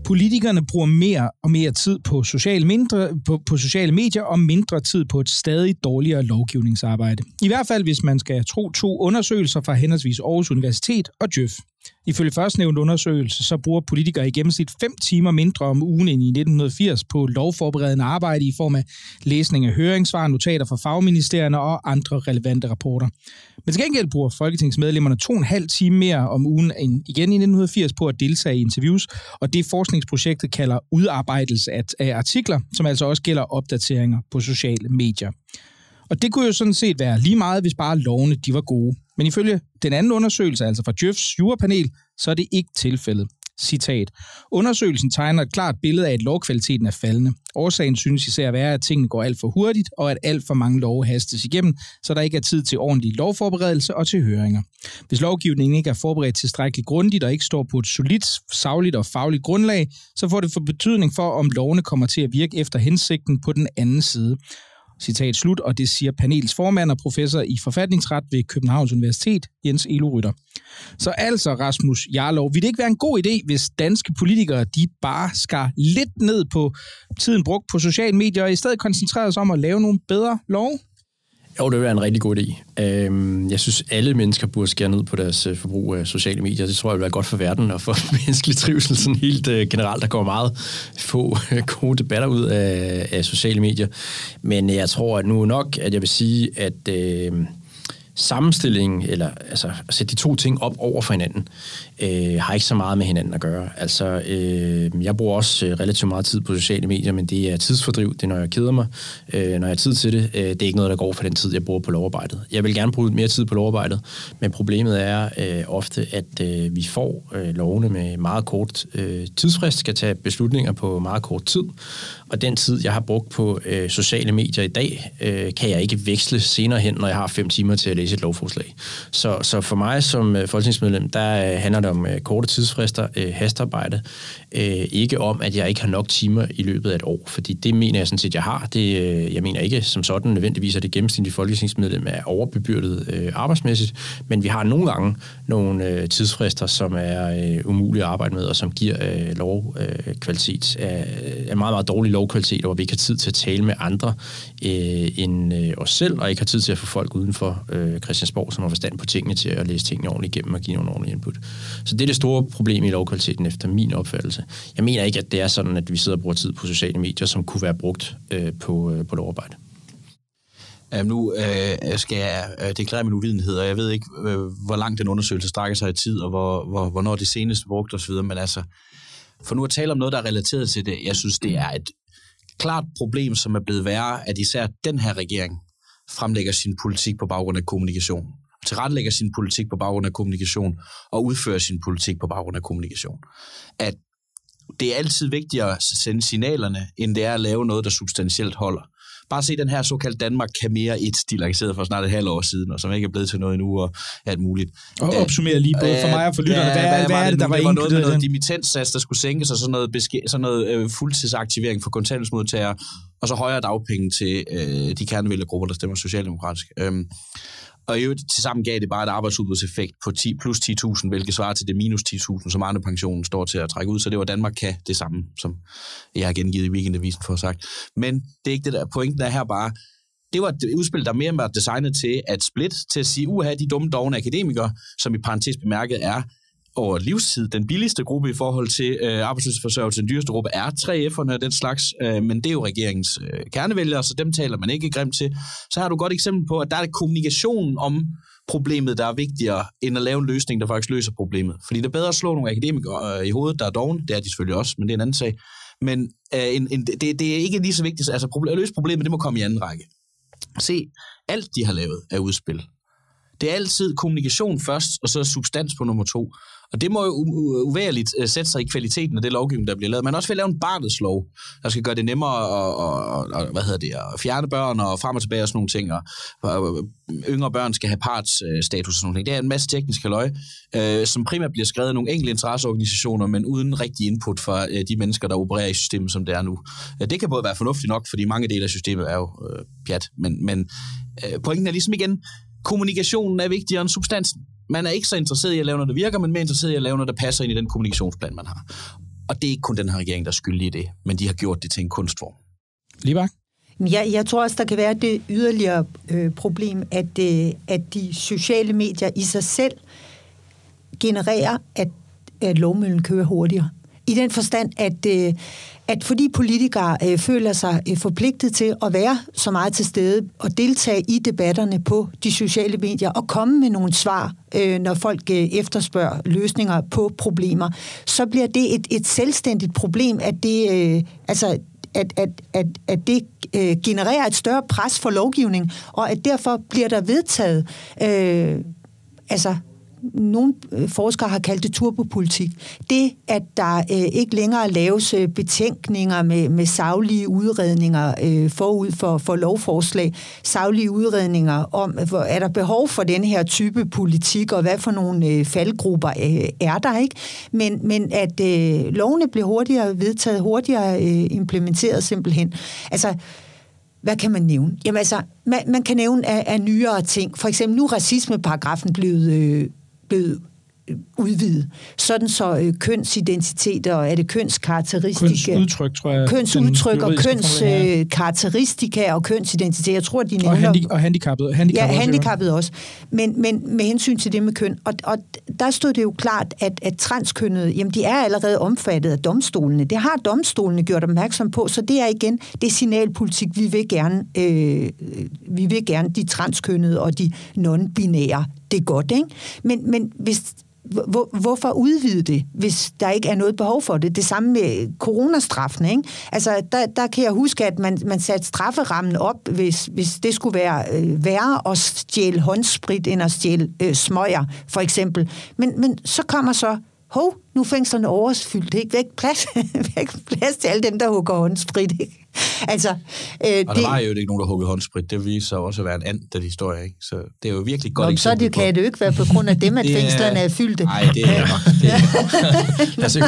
Politikerne bruger mere og mere tid på sociale, mindre, på, på sociale medier og mindre tid på et stadig dårligere lovgivningsarbejde. I hvert fald, hvis man skal tro to undersøgelser fra henholdsvis Aarhus Universitet og Djøf. Ifølge førstnævnte undersøgelse, så bruger politikere i gennemsnit fem timer mindre om ugen end i nitten firs på lovforberedende arbejde i form af læsning af høringssvar, notater fra fagministerierne og andre relevante rapporter. Men til gengæld bruger folketingsmedlemmerne to og en halv time mere om ugen end igen i nitten firs på at deltage i interviews, og det forskningsprojektet kalder udarbejdelse af artikler, som altså også gælder opdateringer på sociale medier. Og det kunne jo sådan set være lige meget, hvis bare lovene de var gode. Men ifølge den anden undersøgelse, altså fra Djøfs jurapanel, så er det ikke tilfældet. Citat. Undersøgelsen tegner et klart billede af, at lovkvaliteten er faldende. Årsagen synes især at være, at tingene går alt for hurtigt, og at alt for mange love hastes igennem, så der ikke er tid til ordentlig lovforberedelse og til høringer. Hvis lovgivningen ikke er forberedt tilstrækkeligt grundigt og ikke står på et solidt, sagligt og fagligt grundlag, så får det for betydning for, om lovene kommer til at virke efter hensigten på den anden side. Citat slut, og det siger panels formand og professor i forfatningsret ved Københavns Universitet, Jens Elo Rytter. Så altså, Rasmus Jarlov, vil det ikke være en god idé, hvis danske politikere de bare skar lidt ned på tiden brugt på sociale medier, og i stedet koncentrerede sig om at lave nogle bedre love? Jo, det vil være en rigtig god idé. Jeg synes, alle mennesker burde skære ned på deres forbrug af sociale medier. Det tror jeg vil være godt for verden og for menneskelig trivsel sådan helt generelt. Der går meget få gode debatter ud af, af sociale medier. Men jeg tror at nu nok, at jeg vil sige, at øh, sammenstillingen, eller altså at sætte de to ting op over for hinanden, øh, har ikke så meget med hinanden at gøre. Altså, øh, jeg bruger også øh, relativt meget tid på sociale medier, men det er tidsfordriv, det er, når jeg keder mig, øh, når jeg har tid til det. Øh, det er ikke noget, der går for den tid, jeg bruger på lovarbejdet. Jeg vil gerne bruge mere tid på lovarbejdet, men problemet er øh, ofte, at øh, vi får øh, lovene med meget kort øh, tidsfrist, skal tage beslutninger på meget kort tid, og den tid, jeg har brugt på øh, sociale medier i dag, øh, kan jeg ikke veksle senere hen, når jeg har fem timer til at læse et lovforslag. Så, så for mig som øh, folketingsmedlem, der øh, handler det om øh, korte tidsfrister, øh, hastearbejde, øh, ikke om, at jeg ikke har nok timer i løbet af et år, fordi det mener jeg sådan set, jeg har. Det, øh, jeg mener ikke som sådan nødvendigvis, at det gennemsnitlige folketingsmedlem er overbebyrdet øh, arbejdsmæssigt, men vi har nogle gange nogle øh, tidsfrister, som er øh, umulige at arbejde med, og som giver øh, lovkvalitet øh, af meget, meget dårlig lovkvalitet, hvor vi ikke har tid til at tale med andre øh, end øh, os selv, og ikke har tid til at få folk uden for øh, Christiansborg, som har forstand på tingene, til at læse tingene ordentligt igennem og give nogle ordentlige input. Så det er det store problem i lovkvaliteten efter min opfattelse. Jeg mener ikke, at det er sådan, at vi sidder og bruger tid på sociale medier, som kunne være brugt øh, på, øh, på lovarbejde. Um, nu øh, skal jeg øh, deklarere min uvidenhed, og jeg ved ikke, øh, hvor langt den undersøgelse strækker sig i tid, og hvor, hvor, hvornår det seneste brugt osv., men altså, for nu at tale om noget, der er relateret til det, jeg synes, det er et klart problem, som er blevet værre, at især den her regering fremlægger sin politik på baggrund af kommunikation, tilrettelægger sin politik på baggrund af kommunikation, og udfører sin politik på baggrund af kommunikation. At det er altid vigtigere at sende signalerne, end det er at lave noget, der substantielt holder. Bare se den her såkaldt Danmark kan mere et, de lancerede for snart et halvt år siden, og som ikke er blevet til noget endnu, og alt muligt. Og opsummere lige både for mig og for lytterne. Ja, hvad, hvad, hvad er det, der var, det var noget med noget den? dimittenssats, der skulle sænkes, og sådan noget, beske- sådan noget øh, fuldtidsaktivering for kontanthjælpsmodtagere, og så højere dagpenge til øh, de kernevælgergrupper, der stemmer socialdemokratisk. Øhm, Og i øvrigt tilsammen gav det bare et arbejdsudbudseffekt på ti plus ti tusind, hvilket svarer til det minus ti tusind, som Arne-pensionen står til at trække ud. Så det var Danmark kan det samme, som jeg har gengivet i Weekendavisen for at sagt. Men det er ikke det der. Pointen er her bare, det var et udspil, der mere var designet til at splitte, til at sige, uha, de dumme dovne akademikere, som i parentes bemærket er over livstid. Den billigste gruppe i forhold til øh, arbejdsløshedsforsørgelse, den dyreste gruppe er tre F'erne og den slags, øh, men det er jo regeringens øh, kernevælgere, så dem taler man ikke grimt til. Så har du et godt eksempel på, at der er det kommunikationen om problemet, der er vigtigere, end at lave en løsning, der faktisk løser problemet. Fordi det er bedre at slå nogle akademikere øh, i hovedet, der er doven, det er de selvfølgelig også, men det er en anden sag. Men øh, en, en, det, det er ikke lige så vigtigt, altså problem, at løse problemet, det må komme i anden række. Se, alt de har lavet er udspil. Det er altid kommunikation først, og så substans på nummer to. Og det må jo uværligt sætte sig i kvaliteten af det lovgivning, der bliver lavet. Man også vil lave en barnets lov, der skal gøre det nemmere at, at, at, hvad hedder det, at fjerne børn og frem og tilbage og sådan nogle ting. Og yngre børn skal have partsstatus og sådan nogle ting. Det er en masse tekniske løg, øh, som primært bliver skrevet af nogle enkelte interesseorganisationer, men uden rigtig input fra øh, de mennesker, der opererer i systemet, som det er nu. Det kan både være fornuftigt nok, fordi mange dele af systemet er jo øh, pjat, men, men øh, pointen er ligesom igen, kommunikationen er vigtigere end substansen. Man er ikke så interesseret i at lave noget, der virker, men mere interesseret i at lave noget, der passer ind i den kommunikationsplan, man har. Og det er ikke kun den her regering, der er skyldig i det, men de har gjort det til en kunstform. Libak? Jeg, jeg tror også, der kan være det yderligere øh, problem, at, øh, at de sociale medier i sig selv genererer, at, at lovmøllen kører hurtigere. I den forstand, at, øh, at fordi politikere øh, føler sig øh, forpligtet til at være så meget til stede og deltage i debatterne på de sociale medier og komme med nogle svar, øh, når folk øh, efterspørger løsninger på problemer, så bliver det et, et selvstændigt problem, at det, øh, altså, at, at, at, at det øh, genererer et større pres for lovgivning, og at derfor bliver der vedtaget øh, altså nogle forskere har kaldt det turbopolitik. Det, at der øh, ikke længere laves øh, betænkninger med, med saglige udredninger øh, forud for, for lovforslag, saglige udredninger om, hvor, er der behov for den her type politik, og hvad for nogle øh, faldgrupper øh, er der, ikke? Men, men at øh, lovene bliver hurtigere vedtaget, hurtigere øh, implementeret simpelthen. Altså, hvad kan man nævne? Jamen altså, man, man kan nævne af, af nyere ting. For eksempel nu er racismeparagrafen blevet øh, blevet udvidet. Sådan så øh, kønsidentiteter, og er det kønskarakteristika? Kønsudtryk, tror jeg. Kønsudtryk og kønskarakteristika øh, og kønsidentitet. Jeg tror, at de nævner... Og, handi- og handicappet. handicappet ja, også, handicappet også. Men, men med hensyn til det med køn. Og, og der stod det jo klart, at, at transkønnede, jamen de er allerede omfattet af domstolene. Det har domstolene gjort opmærksom på, så det er igen det signalpolitik, vi vil gerne, øh, vi vil gerne de transkønnede og de non-binære. Det er godt, ikke? Men, men hvis, hvor, hvorfor udvide det, hvis der ikke er noget behov for det? Det samme med coronastraffen, ikke? Altså, der, der kan jeg huske, at man, man satte strafferammen op, hvis, hvis det skulle være øh, værre at stjæle håndsprit, end at stjæle øh, smøger, for eksempel. Men, men så kommer så, hov, nu er fængslerne overfyldt, ikke? Væk plads, væk plads til alle dem, der hugger håndsprit, ikke? Altså, øh, og der det, var jo ikke nogen, der huggede håndsprit. Det viser sig også at være en anden den historie, ikke? Så det er jo virkelig godt Nå, eksempel så det, kan det jo ikke være på grund af dem, at fængslerne er fyldte. Nej, det er nok. Det er, altså,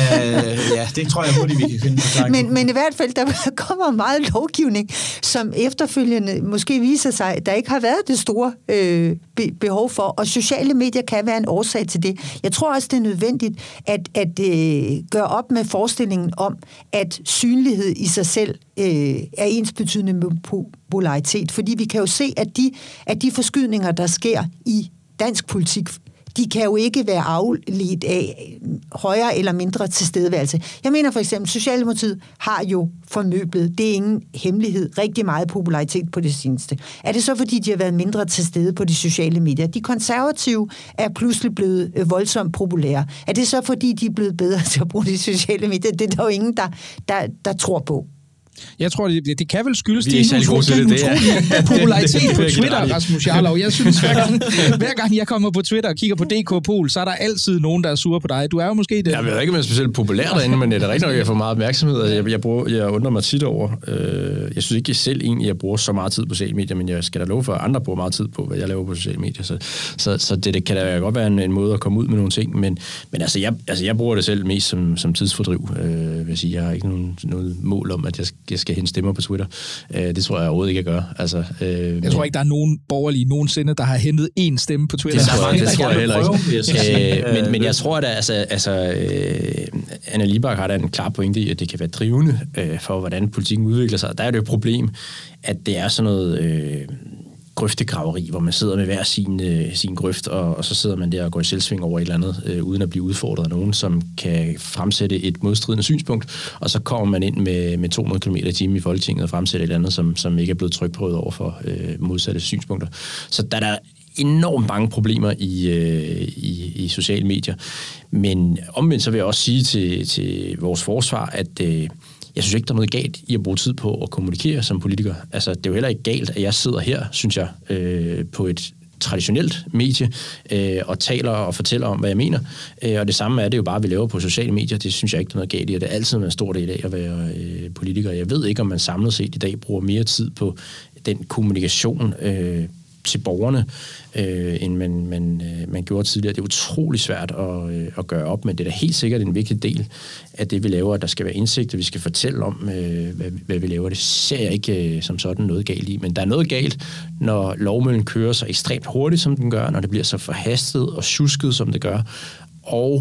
det, ja, det tror jeg hurtigt, vi kan finde på. Men, men i hvert fald, der kommer meget lovgivning, som efterfølgende måske viser sig, at der ikke har været det store øh, be- behov for, og sociale medier kan være en årsag til det. Jeg tror også, det er nødvendigt at, at øh, gøre op med forestillingen om, at synlighed i sig selv øh, er ensbetydende med popularitet, fordi vi kan jo se, at de, at de forskydninger, der sker i dansk politik, de kan jo ikke være afledt af højere eller mindre tilstedeværelse. Jeg mener for eksempel, Socialdemokratiet har jo formøblet, det er ingen hemmelighed, rigtig meget popularitet på det seneste. Er det så, fordi de har været mindre til stede på de sociale medier? De konservative er pludselig blevet voldsomt populære. Er det så, fordi de er blevet bedre til at bruge de sociale medier? Det er der jo ingen, der, der, der tror på. Jeg tror, det, det kan vel skyldes din utrolige popularitet på Twitter, Rasmus Jarlov. Jeg synes, hver gang, hver gang jeg kommer på Twitter og kigger på D K Pol, så er der altid nogen, der er sure på dig. Du er jo måske det. Jeg ved ikke, om jeg er specielt populær derinde, men det er da rigtig nok, at jeg får meget opmærksomhed. Altså, jeg, jeg, bruger, jeg undrer mig tit over. Øh, jeg synes ikke jeg selv egentlig, jeg bruger så meget tid på sociale medier, men jeg skal da love for, at andre bruger meget tid på, hvad jeg laver på sociale medier. Så, så, så det, det kan da godt være en, en måde at komme ud med nogle ting, men, men altså, jeg, altså, jeg bruger det selv mest som, som tidsfordriv. Øh, vil sige, jeg har ikke nogen, noget mål om, at jeg jeg skal hente stemmer på Twitter. Øh, det tror jeg overhovedet ikke, at gøre. Altså, øh, jeg tror ikke, der er nogen borgerlige nogensinde, der har hentet én stemme på Twitter. Det tror jeg, det tror jeg heller ikke. øh, men, men jeg tror, at altså, altså, øh, Anna Libak har da en klar pointe i, at det kan være drivende øh, for, hvordan politikken udvikler sig. Der er det jo et problem, at det er sådan noget øh, grøftegraveri, hvor man sidder med hver sin, øh, sin grøft, og, og så sidder man der og går i selvsving over et eller andet, øh, uden at blive udfordret af nogen, som kan fremsætte et modstridende synspunkt, og så kommer man ind med, med to hundrede kilometer i timen i Folketinget og fremsætter et eller andet, som, som ikke er blevet trykprøvet over for øh, modsatte synspunkter. Så der er der enormt mange problemer i, øh, i, i sociale medier. Men omvendt så vil jeg også sige til, til vores forsvar, at øh, jeg synes ikke, der er noget galt i at bruge tid på at kommunikere som politiker. Altså, det er jo heller ikke galt, at jeg sidder her, synes jeg, øh, på et traditionelt medie øh, og taler og fortæller om, hvad jeg mener. Øh, og det samme er det jo bare, at vi laver på sociale medier. Det synes jeg ikke, der er noget galt i, og det er altid en stor del af at være øh, politiker. Jeg ved ikke, om man samlet set i dag bruger mere tid på den kommunikation øh, til borgerne, øh, end man, man, øh, man gjorde tidligere. Det er utrolig svært at, øh, at gøre op med. Det er da helt sikkert en vigtig del af det, vi laver, at der skal være indsigt, og vi skal fortælle om, øh, hvad, hvad vi laver. Det ser jeg ikke øh, som sådan noget galt i, men der er noget galt, når lovmøllen kører så ekstremt hurtigt, som den gør, når det bliver så forhastet og tjusket, som det gør, og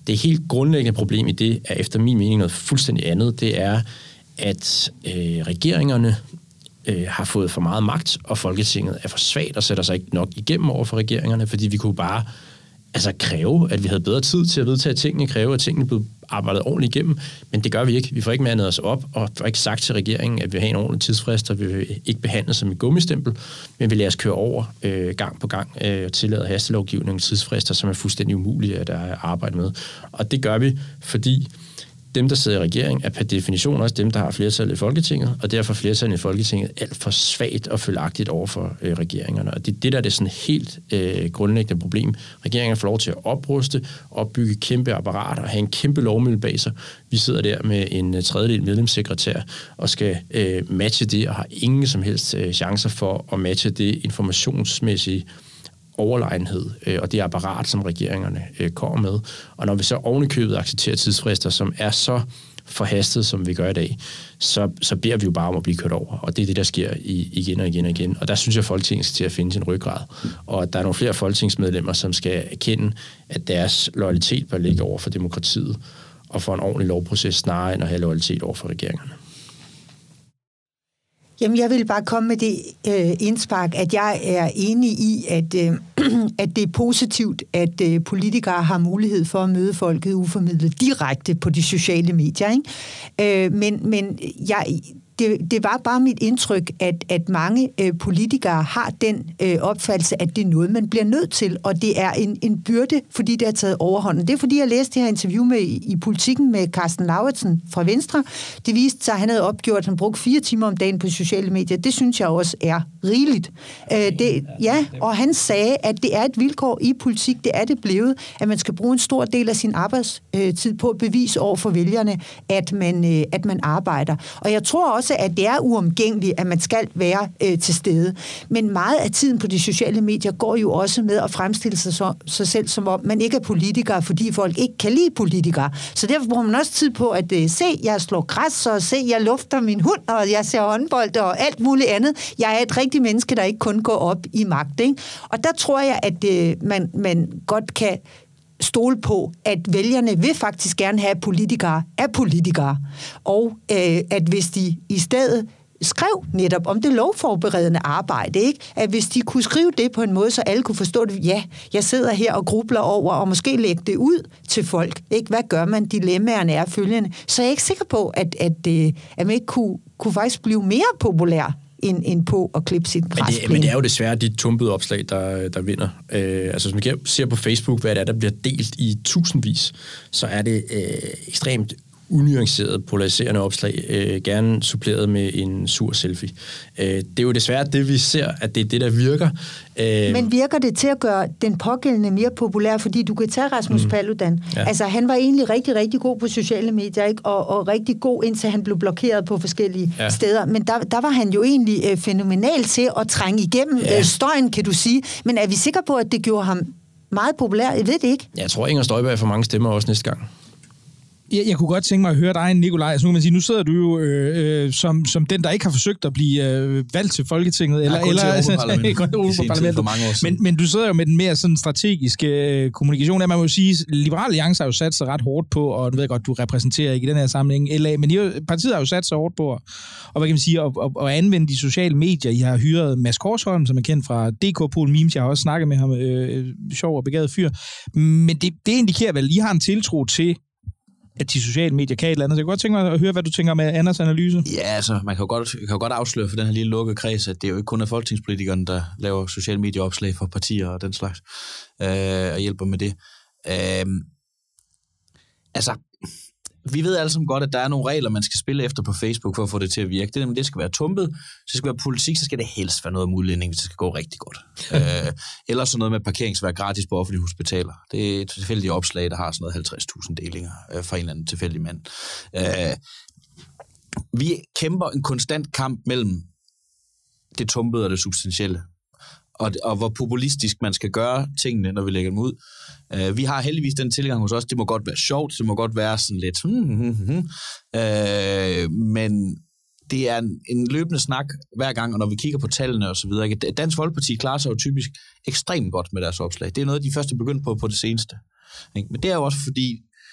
Det helt grundlæggende problem i det er efter min mening noget fuldstændig andet. Det er, at øh, regeringerne øh, har fået for meget magt, og Folketinget er for svagt og sætter sig ikke nok igennem over for regeringerne, fordi vi kunne bare altså kræve, at vi havde bedre tid til at vedtage tingene, kræve, at tingene blev arbejdet ordentligt igennem, men det gør vi ikke. Vi får ikke mandet os op, og får ikke sagt til regeringen, at vi har en ordentlig tidsfrist, og vi vil ikke behandle som et gummistempel, men vi lader os køre over øh, gang på gang øh, og tillade hastelovgivning tidsfrister, som er fuldstændig umulige at arbejde med. Og det gør vi, fordi dem, der sidder i regering, er per definition også dem, der har flertal i Folketinget, og derfor flertallet i Folketinget alt for svagt og følagtigt over for øh, regeringerne. Og det, det der er det sådan helt øh, grundlæggende problem. Regeringen får lov til at opruste, opbygge kæmpe apparater og have en kæmpe lovmiddel bag sig. Vi sidder der med en tredjedel medlemssekretær og skal øh, matche det, og har ingen som helst øh, chancer for at matche det informationsmæssige overlegenhed øh, og det apparat, som regeringerne øh, kommer med. Og når vi så ovenikøbet accepterer tidsfrister, som er så forhastet, som vi gør i dag, så, så beder vi jo bare om at blive kørt over. Og det er det, der sker i, igen og igen og igen. Og der synes jeg, at Folketinget skal til at finde sin ryggrad. Og at der er nogle flere folketingsmedlemmer, som skal erkende, at deres loyalitet bør ligge over for demokratiet og for en ordentlig lovproces, snarere end at have loyalitet over for regeringerne. Jamen, jeg vil bare komme med det øh, indspark, at jeg er enig i, at, øh, at det er positivt, at øh, politikere har mulighed for at møde folket uformidlet direkte på de sociale medier, ikke? Øh, men men jeg... Det, det var bare mit indtryk, at, at mange øh, politikere har den øh, opfattelse, at det er noget, man bliver nødt til, og det er en, en byrde, fordi det har taget overhånden. Det er fordi, jeg læste det her interview med, i Politikken med Carsten Lauritsen fra Venstre. Det viste sig, at han havde opgjort, at han brugte fire timer om dagen på sociale medier. Det synes jeg også er rigeligt. Øh, det, ja, og han sagde, at det er et vilkår i politik, det er det blevet, at man skal bruge en stor del af sin arbejdstid på at bevise over for vælgerne, at man, øh, at man arbejder. Og jeg tror også, at det er uomgængeligt, at man skal være øh, til stede. Men meget af tiden på de sociale medier går jo også med at fremstille sig, så, sig selv, som om man ikke er politiker, fordi folk ikke kan lide politikere. Så derfor bruger man også tid på at øh, se, jeg slår græs, og se, jeg lufter min hund, og jeg ser håndbold og alt muligt andet. Jeg er et rigtigt menneske, der ikke kun går op i magt. Ikke? Og der tror jeg, at øh, man, man godt kan stole på, at vælgerne vil faktisk gerne have politikere af politikere, og øh, at hvis de i stedet skrev netop om det lovforberedende arbejde, ikke? At hvis de kunne skrive det på en måde, så alle kunne forstå det, ja, jeg sidder her og grubler over, og måske lægge det ud til folk, ikke? Hvad gør man? Dilemmaerne er følgende. Så jeg er ikke sikker på, at, at, at, at man ikke kunne, kunne faktisk blive mere populær, End, end på at klippe sin græsplæne. Men, men det er jo desværre de tumpede opslag, der, der vinder. Øh, altså, hvis man ser på Facebook, hvad det er, der bliver delt i tusindvis, så er det øh, ekstremt unuanceret, polariserende opslag, øh, gerne suppleret med en sur selfie. Øh, det er jo desværre det, vi ser, at det er det, der virker. Øh, Men virker det til at gøre den pågældende mere populær? Fordi du kan tage Rasmus mm. Paludan. Ja. Altså, han var egentlig rigtig, rigtig god på sociale medier, ikke? Og, og rigtig god, indtil han blev blokeret på forskellige ja. steder. Men der, der var han jo egentlig øh, fænomenal til at trænge igennem ja. øh, støjen, kan du sige. Men er vi sikre på, at det gjorde ham meget populær? Jeg ved det ikke. Jeg tror, Inger Støjberg får mange stemmer også næste gang. Jeg, jeg kunne godt tænke mig at høre dig, Nikolaj. Altså, nu, kan man sige, nu sidder du jo øh, øh, som, som den, der ikke har forsøgt at blive øh, valgt til Folketinget. Eller, ja, eller, altså, Europaparlamentet. Men, men du sidder jo med den mere sådan strategiske øh, kommunikation. Man må jo sige, Liberal Alliance har jo sat sig ret hårdt på, og du ved godt, du repræsenterer ikke i den her sammenhæng L A, men de, partiet har jo sat sig hårdt på, og hvad kan man sige, at, at, at anvende de sociale medier. I har hyret Mads Korsholm, som er kendt fra D K-Pool Memes. Jeg har også snakket med ham. Øh, sjov og begavet fyr. Men det, det indikerer vel, at I har en tiltro til, at de sociale medier kan et eller andet. Så jeg kan godt tænke mig at høre, hvad du tænker med Anders analyse. Ja, altså, man kan jo godt, kan jo godt afsløre for den her lille lukkede kreds, at det er jo ikke kun af folketingspolitikerne, der laver sociale medieopslag for partier og den slags, øh, og hjælper med det. Øh, altså, vi ved alle sammen godt, at der er nogle regler, man skal spille efter på Facebook, for at få det til at virke. Det, det skal være tumpet, så det skal være politik, så skal det helst være noget om udlænding, hvis det skal gå rigtig godt. øh, eller sådan noget med parkeringsværk gratis på offentlige hospitaler. Det er et tilfældigt opslag, der har sådan noget halvtreds tusind delinger øh, fra en eller anden tilfældig mand. Øh, vi kæmper en konstant kamp mellem det tumpede og det substantielle. Og, og hvor populistisk man skal gøre tingene, når vi lægger dem ud. Uh, vi har heldigvis den tilgang hos os, det må godt være sjovt, det må godt være sådan lidt, hmm, hmm, hmm. Uh, men det er en, en løbende snak hver gang, og når vi kigger på tallene og så videre. Ikke? Dansk Folkeparti klarer sig jo typisk ekstremt godt med deres opslag. Det er noget, de første begyndte på på det seneste. Ikke? Men det er jo også fordi,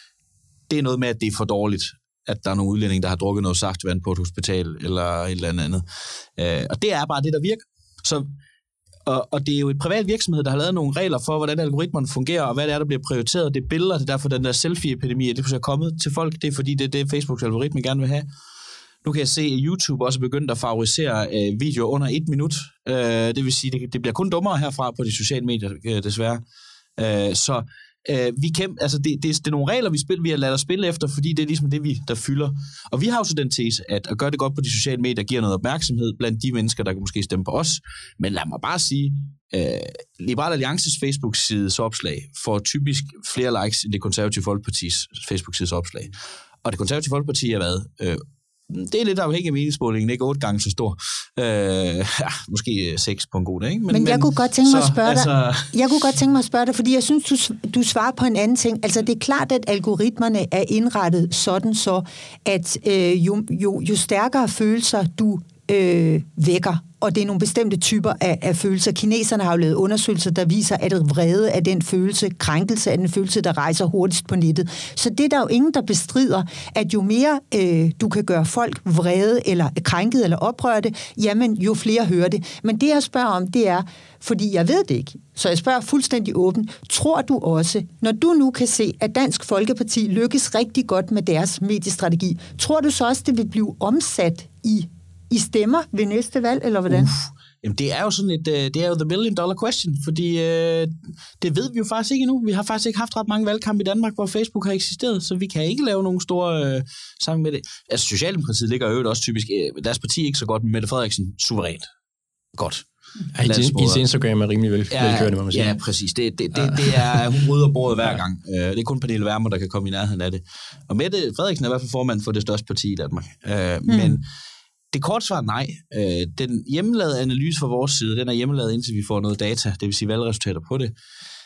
det er noget med, at det er for dårligt, at der er nogle udlændinge, der har drukket noget saftvand på et hospital, eller et eller andet andet. Øh, og det er bare det, der virker. Så, og, og det er jo et privat virksomhed, der har lavet nogle regler for, hvordan algoritmerne fungerer, og hvad det er, der bliver prioriteret. Det er billeder, det er derfor den der selfie-epidemi, det er kommet til folk. Det er fordi, det er det, Facebooks algoritme gerne vil have. Nu kan jeg se, at YouTube også er begyndt at favorisere øh, videoer under et minut. Øh, det vil sige, det, det bliver kun dummere herfra på de sociale medier, øh, desværre. Øh, så øh, vi kæmper, altså det, det, det er nogle regler, vi, spiller, vi har ladet os spille efter, fordi det er ligesom det, vi der fylder. Og vi har jo så den tese, at at gøre det godt på de sociale medier giver noget opmærksomhed blandt de mennesker, der kan måske stemme på os. Men lad mig bare sige, øh, Liberal Alliances Facebook-sides opslag får typisk flere likes end det Konservative Folkepartis Facebook-sides opslag. Og det Konservative Folkeparti har været... Øh, det er lidt afhængig af meningsmålingen, ikke otte gange så stor. Øh, ja, måske seks på en god dag, ikke? Men, men jeg men, kunne godt tænke mig så, at spørge dig, altså... jeg kunne godt tænke mig at spørge dig, fordi jeg synes, du, du svarer på en anden ting. Altså, det er klart, at algoritmerne er indrettet sådan så, at øh, jo, jo, jo stærkere følelser du øh, vækker, og det er nogle bestemte typer af, af følelser. Kineserne har jo lavet undersøgelser, der viser, at vrede er den følelse, krænkelse er den følelse, der rejser hurtigst på nettet. Så det er der jo ingen, der bestrider, at jo mere øh, du kan gøre folk vrede, eller krænket, eller oprørte, jamen jo flere hører det. Men det, jeg spørger om, det er, fordi jeg ved det ikke, så jeg spørger fuldstændig åbent, tror du også, når du nu kan se, at Dansk Folkeparti lykkes rigtig godt med deres mediestrategi, tror du så også, det vil blive omsat i I stemmer ved næste valg, eller hvordan? Uf, jamen det er jo sådan et, det er jo the million dollar question, fordi øh, det ved vi jo faktisk ikke endnu. Vi har faktisk ikke haft ret mange valgkampe i Danmark, hvor Facebook har eksisteret, så vi kan ikke lave nogen store øh, sammen med det. Altså Socialdemokratiet ligger jo også typisk, øh, deres parti ikke så godt, men Mette Frederiksen suverænt godt. Ja, hendes Instagram er rimelig vel, ja, velkørende, må man sige. Ja, præcis. Det, det, det, det er, hun rydder bordet hver gang. Det er kun Pernille Vermund, der kan komme i nærheden af det. Og Mette Frederiksen er i hvert fald formand for det største parti i Danmark. Mm. Men det korte svar nej. Øh, den hjemmelavede analyse fra vores side, den er hjemmelavet indtil vi får noget data, det vil sige valgresultater på det,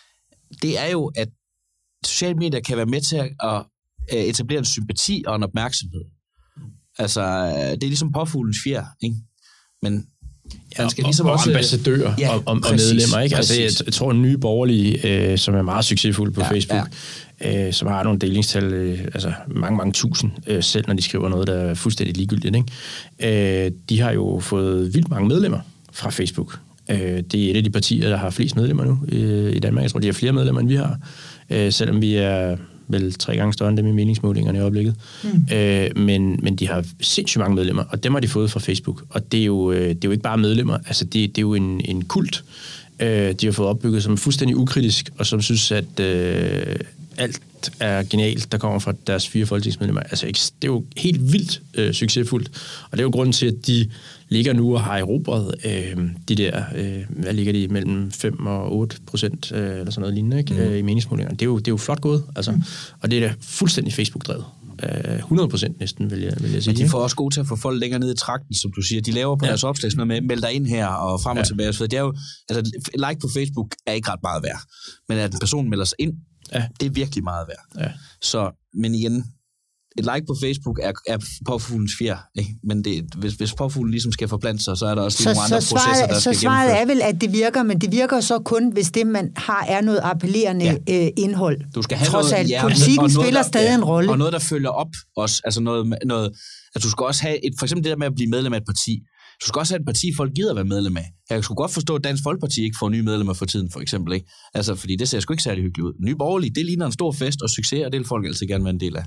det er jo, at sociale medier kan være med til at etablere en sympati og en opmærksomhed. Altså, det er ligesom påfuglens fjer, ikke? Men man skal ligesom og, og også ambassadører ja, og, og, og medlemmer, ikke? Altså, jeg, jeg tror, en ny borgerlige, øh, som er meget succesfuld på ja, Facebook, ja. Øh, som har nogle delingstal, øh, altså mange, mange tusind, øh, selv når de skriver noget, der er fuldstændig ligegyldigt, ikke? Øh, de har jo fået vildt mange medlemmer fra Facebook. Øh, det er et af de partier, der har flest medlemmer nu øh, i Danmark. Jeg tror, de har flere medlemmer, end vi har, øh, selvom vi er vel tre gange større end dem i meningsmålingerne i øjeblikket. Mm. Øh, men, men de har sindssygt mange medlemmer, og dem har de fået fra Facebook. Og det er jo, det er jo ikke bare medlemmer, altså det, det er jo en, en kult, øh, de har fået opbygget, som er fuldstændig ukritisk, og som synes, at øh, alt er genialt, der kommer fra deres fire folketingsmedlemmer. Altså, det er jo helt vildt øh, succesfuldt, og det er jo grunden til, at de ligger nu og har erobret øh, de der, øh, hvad ligger de, mellem fem og otte procent, øh, eller sådan noget lignende, ikke? Mm. Øh, i meningsmålingerne. Det er jo, det er jo flot gået, altså. Mm. Og det er da fuldstændig Facebook-drevet. Øh, hundrede procent næsten, vil jeg, vil jeg sige. Men de får også gode til at få folk længere ned i trakten, som du siger. De laver på ja. deres opslag med, meld dig ind her og frem og ja. tilbage. Så det er jo, altså, like på Facebook er ikke ret meget værd. Men at en person melder sig ind, ja. det er virkelig meget værd. Ja. Så, men igen, et like på Facebook er, er påfuglens fjer, ikke? Men det, hvis, hvis påfuglen ligesom skal forplante sig, så er der også så, nogle andre så processer, svaret, der skal gennemføres. Så svaret er vel, at det virker, men det virker så kun, hvis det, man har, er noget appellerende ja. øh, indhold. Du skal have Trods noget, alt, ja, politikken noget, spiller der, stadig ja, en rolle. Og noget, der følger op også. Altså noget, noget, at du skal også have, et, for eksempel det der med at blive medlem af et parti. Du skal også have et parti, folk gider at være medlem af. Jeg skulle godt forstå, at Dansk Folkeparti ikke får nye medlemmer for tiden, for eksempel. Ikke? Altså, fordi det ser sgu ikke særlig hyggeligt ud. Nye Borgerlige, det ligner en stor fest og succes, og det vil folk altid gerne være en del af.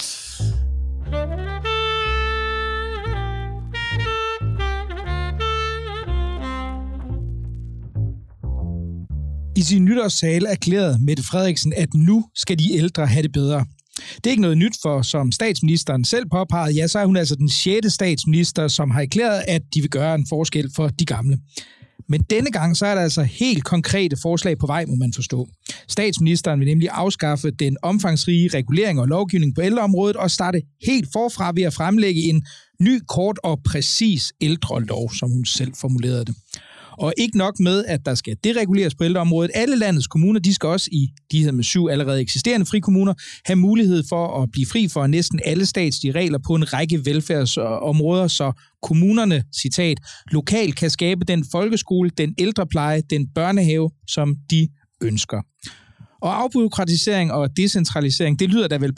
I sin nytårstale erklærede Mette Frederiksen, at nu skal de ældre have det bedre. Det er ikke noget nyt, for som statsministeren selv påpegede, ja, så er hun altså den sjette statsminister, som har erklæret, at de vil gøre en forskel for de gamle. Men denne gang så er der altså helt konkrete forslag på vej, må man forstå. Statsministeren vil nemlig afskaffe den omfangsrige regulering og lovgivning på ældreområdet og starte helt forfra ved at fremlægge en ny, kort og præcis ældrelov, som hun selv formulerede det. Og ikke nok med, at der skal dereguleres på ældreområdet. Alle landets kommuner, de skal også i de her med syv allerede eksisterende frikommuner have mulighed for at blive fri for næsten alle statslige regler på en række velfærdsområder, så kommunerne, citat, lokalt kan skabe den folkeskole, den ældrepleje, den børnehave, som de ønsker. Og afbureaukratisering og decentralisering, det lyder da vel bare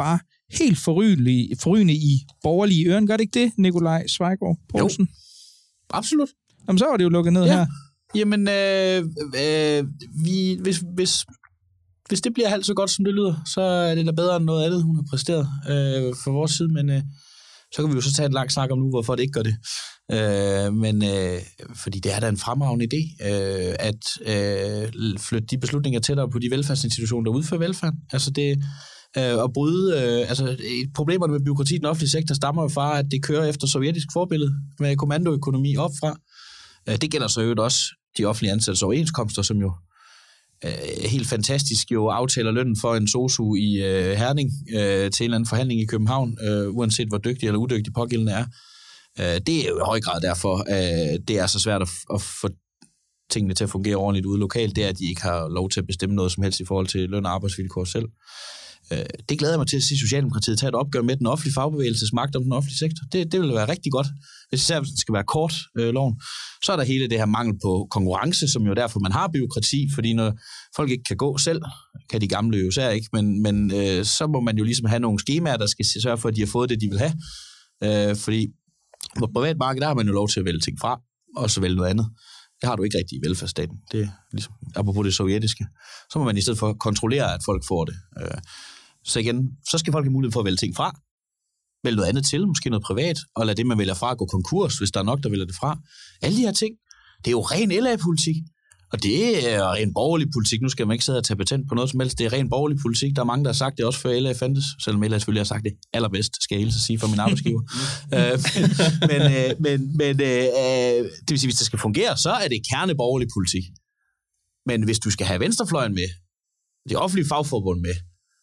helt forrygende, forrygende i borgerlige øren. Gør det ikke det, Nikolaj Svejgaard Poulsen? Jo, absolut. Jamen, så var det jo lukket ned ja. her. Jamen, øh, øh, vi, hvis, hvis, hvis det bliver halvt så godt, som det lyder, så er det da bedre end noget andet, hun har præsteret øh, for vores side, men øh, så kan vi jo så tage en lang snak om nu, hvorfor det ikke gør det. Øh, men øh, fordi det er da en fremragende idé, øh, at øh, flytte de beslutninger tættere på de velfærdsinstitutioner, der udfører velfærd. Altså det øh, at bryde, øh, altså problemerne med byråkrati i den offentlige sektor stammer jo fra, at det kører efter sovjetisk forbillede med kommandoøkonomi opfra. Øh, det gælder så jo også de offentlige ansættelses overenskomster, som jo øh, helt fantastisk jo aftaler lønnen for en sosu i øh, Herning øh, til en eller anden forhandling i København, øh, uanset hvor dygtig eller udygtig pågældende er. Øh, det er jo i høj grad derfor, øh, det er så svært at, at få tingene til at fungere ordentligt ude lokalt, det er, at de ikke har lov til at bestemme noget som helst i forhold til løn- og arbejdsvilkår selv. Øh, det glæder jeg mig til at se Socialdemokratiet tage et opgør med den offentlige fagbevægelses magt om den offentlige sektor. Det, det vil være rigtig godt, hvis især hvis det skal være kort, øh, loven. Så er der hele det her mangel på konkurrence, som jo derfor man har byråkrati, fordi når folk ikke kan gå selv, kan de gamle jo især ikke, men, men øh, så må man jo ligesom have nogle skemaer, der skal sørge for, at de har fået det, de vil have. Øh, fordi på privatmarkedet, der har man jo lov til at vælge ting fra, og så vælge noget andet. Det har du ikke rigtig i velfærdsstaten. Det er ligesom, apropos det sovjetiske. Så må man i stedet for kontrollere, at folk får det. Så igen, så skal folk have mulighed for at vælge ting fra, vælge noget andet til, måske noget privat, og lade det, man vælger fra, gå konkurs, hvis der er nok, der vælger det fra. Alle de her ting, det er jo ren L A-politik. Og det er ren borgerlig politik. Nu skal man ikke sidde og tage patent på noget som helst. Det er ren borgerlig politik. Der er mange, der har sagt det også før L A fandtes, selvom L A selvfølgelig har sagt det allerbedst, skal jeg hilse at sige for min arbejdsgiver. øh, men øh, men, men øh, det vil sige, hvis det skal fungere, så er det kerneborgerlig politik. Men hvis du skal have venstrefløjen med, det offentlige fagforbund med,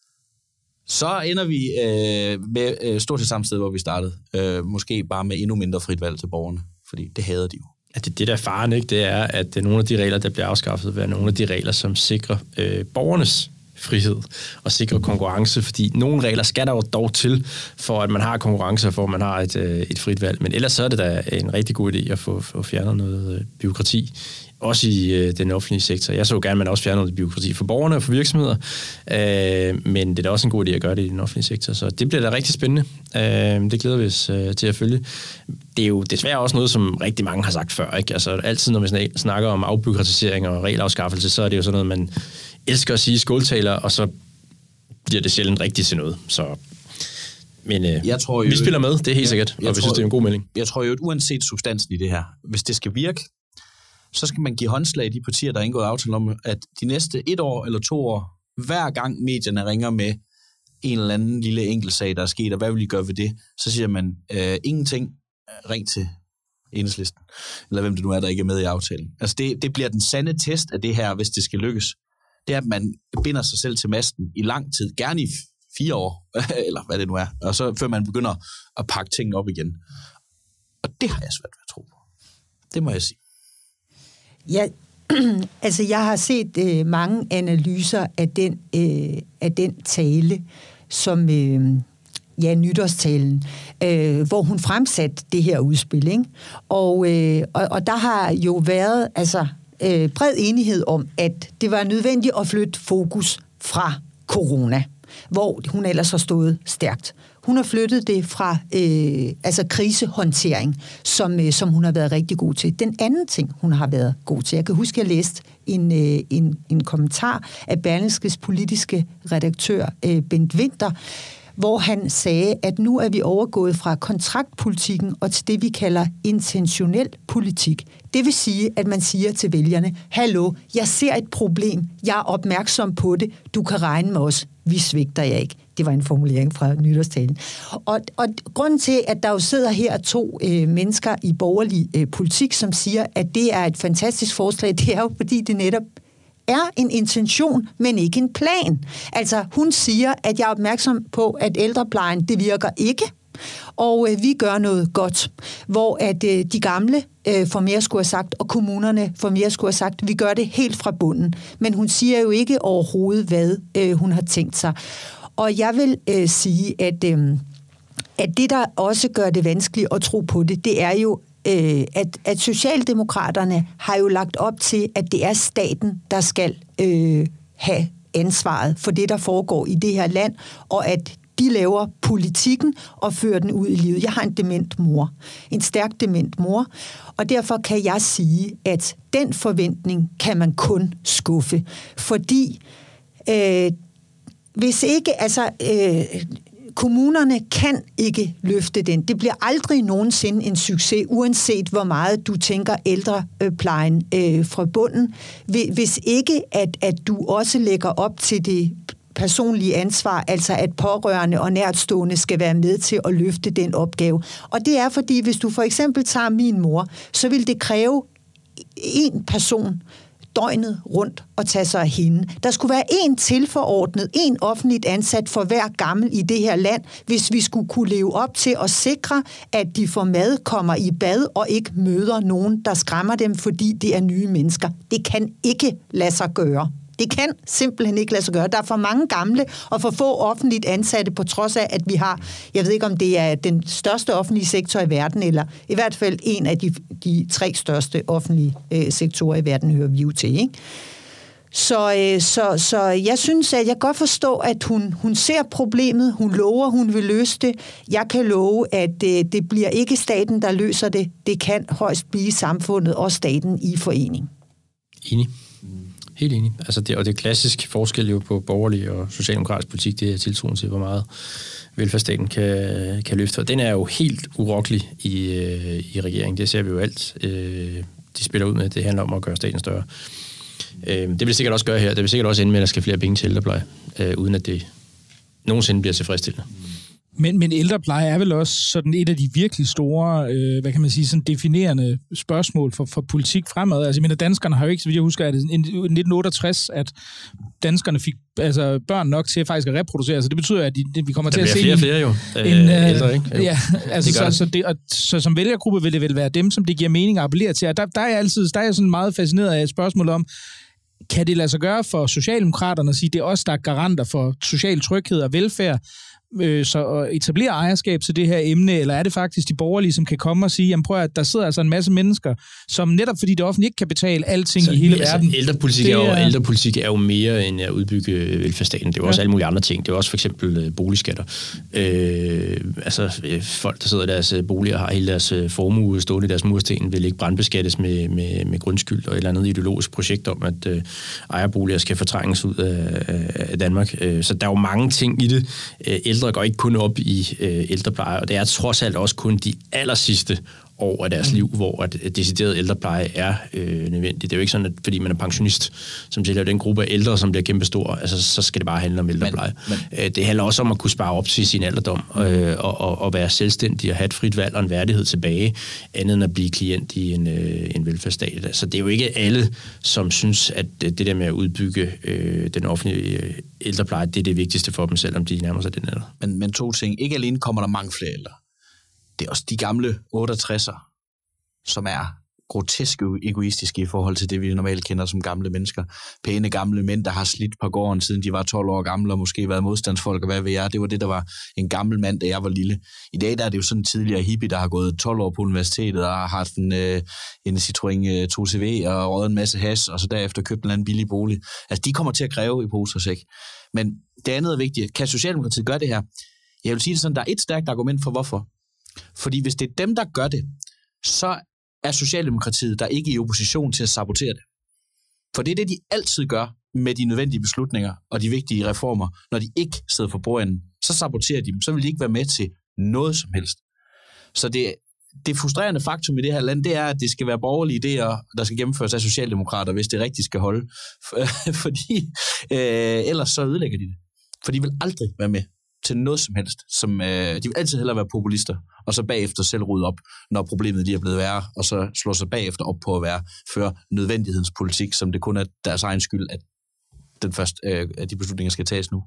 så ender vi øh, med øh, stort set samme sted, hvor vi startede. Øh, måske bare med endnu mindre frit valg til borgerne, fordi det hader de jo. At det, det der faren, ikke, det er, at nogle af de regler, der bliver afskaffet, vil være nogle af de regler, som sikrer øh, borgernes frihed og sikrer konkurrence, fordi nogle regler skal der jo dog til, for at man har konkurrence, for at man har et, øh, et frit valg. Men ellers så er det da en rigtig god idé at få, få fjernet noget øh, byråkrati, også i øh, den offentlige sektor. Jeg så gerne, at man også fjerner noget byråkrati for borgerne og for virksomheder, øh, men det er da også en god idé at gøre det i den offentlige sektor, så det bliver da rigtig spændende. Øh, det glæder vi os øh, til at følge. Det er jo desværre også noget, som rigtig mange har sagt før, ikke? Altså altid, når vi snakker om afbureaukratisering og regelafskaffelse, så er det jo sådan noget, man elsker at sige skåltaler, og så bliver det sjældent rigtigt til noget. Så, men øh, jeg tror jo, vi spiller med, det er helt ja, sikkert, og vi tror, synes, det er en god melding. Jeg tror jo, at uanset substansen i det her, hvis det skal virke, så skal man give håndslag i de partier, der har indgået aftale om, at de næste et år eller to år, hver gang medierne ringer med en eller anden lille enkeltsag, der er sket, og hvad vil I gøre ved det, så siger man, øh, ingenting, ring til Enhedslisten, eller hvem det nu er, der ikke er med i aftalen. Altså det, det bliver den sande test af det her, hvis det skal lykkes. Det er, at man binder sig selv til masten i lang tid, gerne i fire år, eller hvad det nu er, og så før man begynder at pakke ting op igen. Og det har jeg svært ved at tro på. Det må jeg sige. Ja, altså jeg har set øh, mange analyser af den, øh, af den tale, som øh, ja, nytårstalen, øh, hvor hun fremsatte det her udspil, ikke? Og, øh, og, og der har jo været altså øh, bred enighed om, at det var nødvendigt at flytte fokus fra corona, hvor hun ellers har stået stærkt. Hun har flyttet det fra øh, altså krisehåndtering, som, øh, som hun har været rigtig god til. Den anden ting, hun har været god til, jeg kan huske, at jeg læste en, øh, en, en kommentar af Berlingskes politiske redaktør øh, Bent Winther, hvor han sagde, at nu er vi overgået fra kontraktpolitikken og til det, vi kalder intentionel politik. Det vil sige, at man siger til vælgerne, hallo, jeg ser et problem, jeg er opmærksom på det, du kan regne med os, vi svigter jer ikke. Det var en formulering fra nytårstalen. Og, og grunden til, at der jo sidder her to øh, mennesker i borgerlig øh, politik, som siger, at det er et fantastisk forslag, det er jo, fordi det netop er en intention, men ikke en plan. Altså, hun siger, at jeg er opmærksom på, at ældreplejen, det virker ikke, og øh, vi gør noget godt, hvor at øh, de gamle øh, får mere skulle have sagt, og kommunerne får mere skulle have sagt, vi gør det helt fra bunden. Men hun siger jo ikke overhovedet, hvad øh, hun har tænkt sig. Og jeg vil øh, sige, at, øh, at det, der også gør det vanskeligt at tro på det, det er jo, øh, at, at Socialdemokraterne har jo lagt op til, at det er staten, der skal øh, have ansvaret for det, der foregår i det her land, og at De laver politikken og fører den ud i livet. Jeg har en dement mor, en stærk dement mor, og derfor kan jeg sige, at den forventning kan man kun skuffe, fordi øh, hvis ikke, altså øh, kommunerne kan ikke løfte den. Det bliver aldrig nogensinde en succes, uanset hvor meget du tænker ældreplejen øh, fra bunden, hvis ikke at, at du også lægger op til det personlige ansvar, altså at pårørende og nærtstående skal være med til at løfte den opgave. Og det er fordi, hvis du for eksempel tager min mor, så vil det kræve en person døgnet rundt og tage sig af hende. Der skulle være en tilforordnet, en offentligt ansat for hver gammel i det her land, hvis vi skulle kunne leve op til at sikre, at de får mad, kommer i bad og ikke møder nogen, der skræmmer dem, fordi de er nye mennesker. Det kan ikke lade sig gøre. Det kan simpelthen ikke lade sig gøre. Der er for mange gamle og for få offentligt ansatte, på trods af, at vi har, jeg ved ikke, om det er den største offentlige sektor i verden, eller i hvert fald en af de, de tre største offentlige øh, sektorer i verden, hører vi jo til, ikke? Så, øh, så, så jeg synes, at jeg godt forstår, at hun, hun ser problemet, hun lover, hun vil løse det. Jeg kan love, at øh, det bliver ikke staten, der løser det. Det kan højst blive samfundet og staten i forening. Enig. Helt enig. Altså det, og det klassiske forskel jo på borgerlig og socialdemokratisk politik, det er tiltroen til, hvor meget velfærdsstaten kan, kan løfte. Og den er jo helt urokkelig i, i regeringen. Det ser vi jo alt. De spiller ud med, det handler om at gøre staten større. Det vil sikkert også gøre her. Det vil sikkert også ende med, at der skal flere penge til ældrepleje, uden at det nogensinde bliver tilfredsstillende. Men, men ældrepleje er vel også sådan et af de virkelig store, øh, hvad kan man sige, sådan definerende spørgsmål for, for politik fremad. Altså, jeg mener, danskerne har jo ikke, så vidt jeg husker, at i nitten otteogtres, at danskerne fik altså, børn nok til faktisk at reproducere. Så det betyder, at de, vi kommer der til at se... Der bliver flere og flere jo. En, øh, ældre, ikke? Jo. Ja, altså, det så, så, det, og, så som vælgergruppe vil det vel være dem, som det giver mening at appellere til. Og der, der er jeg altid der er jeg sådan meget fascineret af et spørgsmål om, kan det lade sig gøre for Socialdemokraterne at sige, det er os, der er garanter for social tryghed og velfærd, så at etablere ejerskab til det her emne, eller er det faktisk de borgerlige, som kan komme og sige, jamen prøv at der sidder altså en masse mennesker, som netop fordi det offentlige ikke kan betale alting så, i hele altså, verden. Ældrepolitik er, er, jo, ældrepolitik er jo mere end at udbygge velfærdsstaten. Det er jo ja. også alle mulige andre ting. Det er også for eksempel boligskatter. Øh, altså folk, der sidder i deres boliger, har hele deres formue stående i deres mursten, vil ikke brandbeskattes med, med, med grundskyld og et eller andet ideologisk projekt om, at øh, ejerboliger skal fortrænges ud af, af Danmark. Øh, så der er jo mange ting i det. Øh, ældre går ikke kun op i øh, ældrepleje, og det er trods alt også kun de allersidste år af deres liv, hvor at decideret ældrepleje er øh, nødvendigt. Det er jo ikke sådan, at fordi man er pensionist, som tilhører den gruppe af ældre, som bliver kæmpestor, altså så skal det bare handle om ældrepleje. Men, men... Det handler også om at kunne spare op til sin alderdom, øh, og, og, og være selvstændig og have et frit valg og en værdighed tilbage, andet end at blive klient i en, øh, en velfærdsstat. Så det er jo ikke alle, som synes, at det der med at udbygge øh, den offentlige øh, ældrepleje, det er det vigtigste for dem, selvom de nærmer sig den alder. Men, men to ting. Ikke alene kommer der mange flere ældre. Det er også de gamle otteogtresser, som er grotesk egoistiske i forhold til det, vi normalt kender som gamle mennesker. Pæne gamle mænd, der har slidt på gården, siden de var tolv år gamle, og måske været modstandsfolk, og hvad ved jeg. Det var det, der var en gammel mand, da jeg var lille. I dag der er det jo sådan en tidligere hippie, der har gået tolv år på universitetet, og har haft en, øh, en Citroën to C V, og røget en masse hash, og så derefter købt en eller anden billig bolig. Altså, de kommer til at kræve i pose og sæk. Men det andet er vigtigt. Kan Socialdemokratiet gøre det her? Jeg vil sige det sådan, der er et stærkt argument for, hvorfor. Fordi hvis det er dem, der gør det, så er Socialdemokratiet der ikke i opposition til at sabotere det. For det er det, de altid gør med de nødvendige beslutninger og de vigtige reformer. Når de ikke sidder for bordenden, så saboterer de dem. Så vil de ikke være med til noget som helst. Så det, det frustrerende faktum i det her land, det er, at det skal være borgerlige idéer, der skal gennemføres af socialdemokrater, hvis det rigtigt skal holde. Fordi øh, ellers så ødelægger de det. For de vil aldrig være med til noget som helst. Som, øh, de vil altid hellere være populister, og så bagefter selv rydde op, når problemet de er blevet værre, og så slå sig bagefter op på at være føre nødvendighedspolitik, som det kun er deres egen skyld, at, den første, øh, at de beslutninger skal tages nu.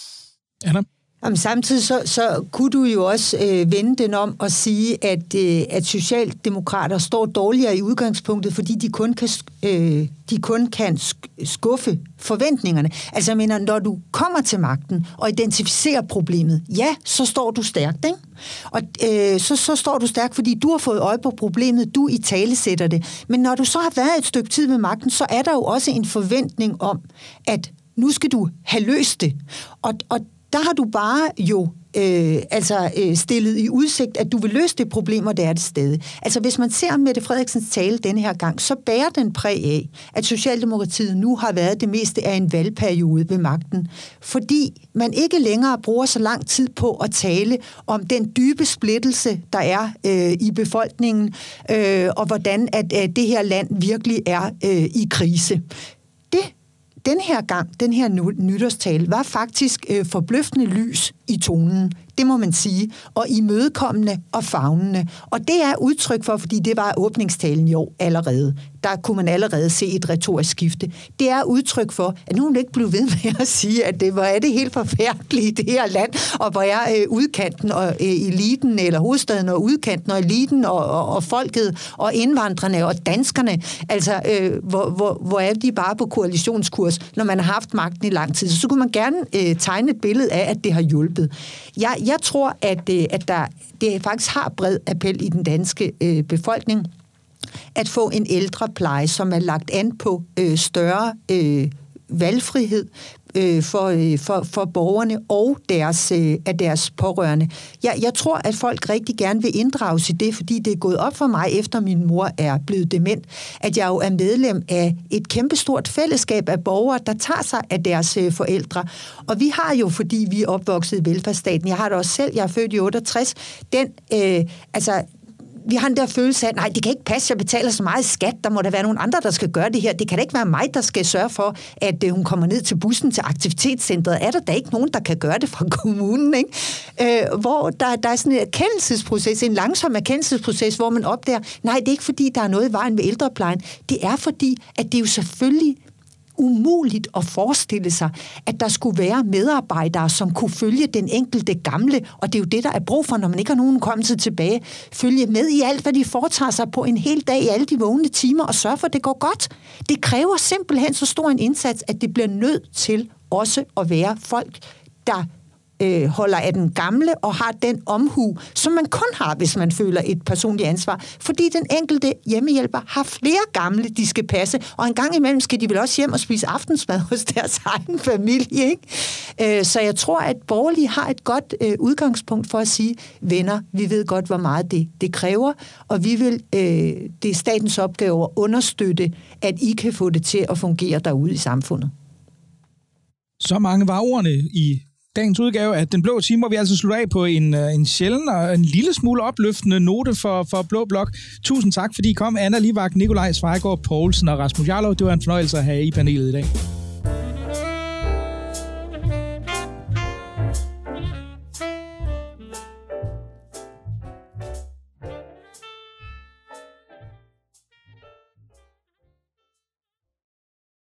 Anna? Jamen, samtidig så, så kunne du jo også øh, vende den om og sige, at, øh, at socialdemokrater står dårligere i udgangspunktet, fordi de kun kan, øh, de kun kan skuffe forventningerne. Altså jeg mener, når du kommer til magten og identificerer problemet, ja, så står du stærkt, ikke? Og øh, så, så står du stærkt, fordi du har fået øje på problemet, du italesætter det. Men når du så har været et stykke tid ved magten, så er der jo også en forventning om, at nu skal du have løst det. Og, og der har du bare jo øh, altså øh, stillet i udsigt, at du vil løse det problem, og det er det stadig. Altså hvis man ser Mette Frederiksens tale denne her gang, så bærer den præg af, at Socialdemokratiet nu har været det meste af en valgperiode ved magten, fordi man ikke længere bruger så lang tid på at tale om den dybe splittelse, der er øh, i befolkningen, øh, og hvordan at, at det her land virkelig er øh, i krise. Det Den her gang, den her nytårstale, var faktisk øh, forbløffende lys i tonen, det må man sige, og imødekommende og favnende. Og det er udtryk for, fordi det var åbningstalen i år allerede. Der kunne man allerede se et retorisk skifte. Det er udtryk for, at nu vil ikke blive ved med at sige, at det, hvor er det helt forfærdeligt i det her land, og hvor er øh, udkanten og øh, eliten, eller hovedstaden og udkanten og eliten og, og, og folket og indvandrerne og danskerne, altså øh, hvor, hvor, hvor er de bare på koalitionskurs, når man har haft magten i lang tid. Så, så kunne man gerne øh, tegne et billede af, at det har hjulpet. Jeg, jeg tror, at, øh, at der, det faktisk har bred appel i den danske øh, befolkning, at få en ældrepleje, som er lagt an på øh, større øh, valgfrihed øh, for, øh, for, for borgerne og deres, øh, af deres pårørende. Jeg, jeg tror, at folk rigtig gerne vil inddrages i det, fordi det er gået op for mig, efter min mor er blevet dement, at jeg jo er medlem af et kæmpestort fællesskab af borgere, der tager sig af deres øh, forældre. Og vi har jo, fordi vi er opvokset i velfærdsstaten, jeg har det også selv, jeg er født i otteogtres, den, øh, altså, vi har den der følelse af, nej, det kan ikke passe, jeg betaler så meget skat, der må der være nogle andre, der skal gøre det her. Det kan da ikke være mig, der skal sørge for, at uh, hun kommer ned til bussen til aktivitetscentret. Er der da ikke nogen, der kan gøre det fra kommunen, ikke? Uh, hvor der, der er sådan en erkendelsesproces, en langsom erkendelsesproces, hvor man opdager, nej, det er ikke fordi, der er noget i vejen ved ældreplejen. Det er fordi, at det jo selvfølgelig umuligt at forestille sig, at der skulle være medarbejdere, som kunne følge den enkelte gamle, og det er jo det, der er brug for, når man ikke har nogen kommet tilbage, følge med i alt, hvad de foretager sig på en hel dag i alle de vågne timer, og sørge for, at det går godt. Det kræver simpelthen så stor en indsats, at det bliver nødt til også at være folk, der øh, holder af den gamle og har den omhu, som man kun har, hvis man føler et personligt ansvar. Fordi den enkelte hjemmehjælper har flere gamle, de skal passe, og en gang imellem skal de vel også hjem og spise aftensmad hos deres egen familie, ikke? Øh, så jeg tror, at borgerlige har et godt øh, udgangspunkt for at sige, venner, vi ved godt, hvor meget det, det kræver, og vi vil, øh, det er statens opgave at understøtte, at I kan få det til at fungere derude i samfundet. Så mange var ordene i dagens udgave af Den Blå Time, hvor vi altså slutter af på en, en sjælden og en lille smule opløftende note for, for Blå Blok. Tusind tak, fordi I kom. Anna Livak, Nikolaj Svejgaard Poulsen og Rasmus Jarlov. Det var en fornøjelse at have i panelet i dag.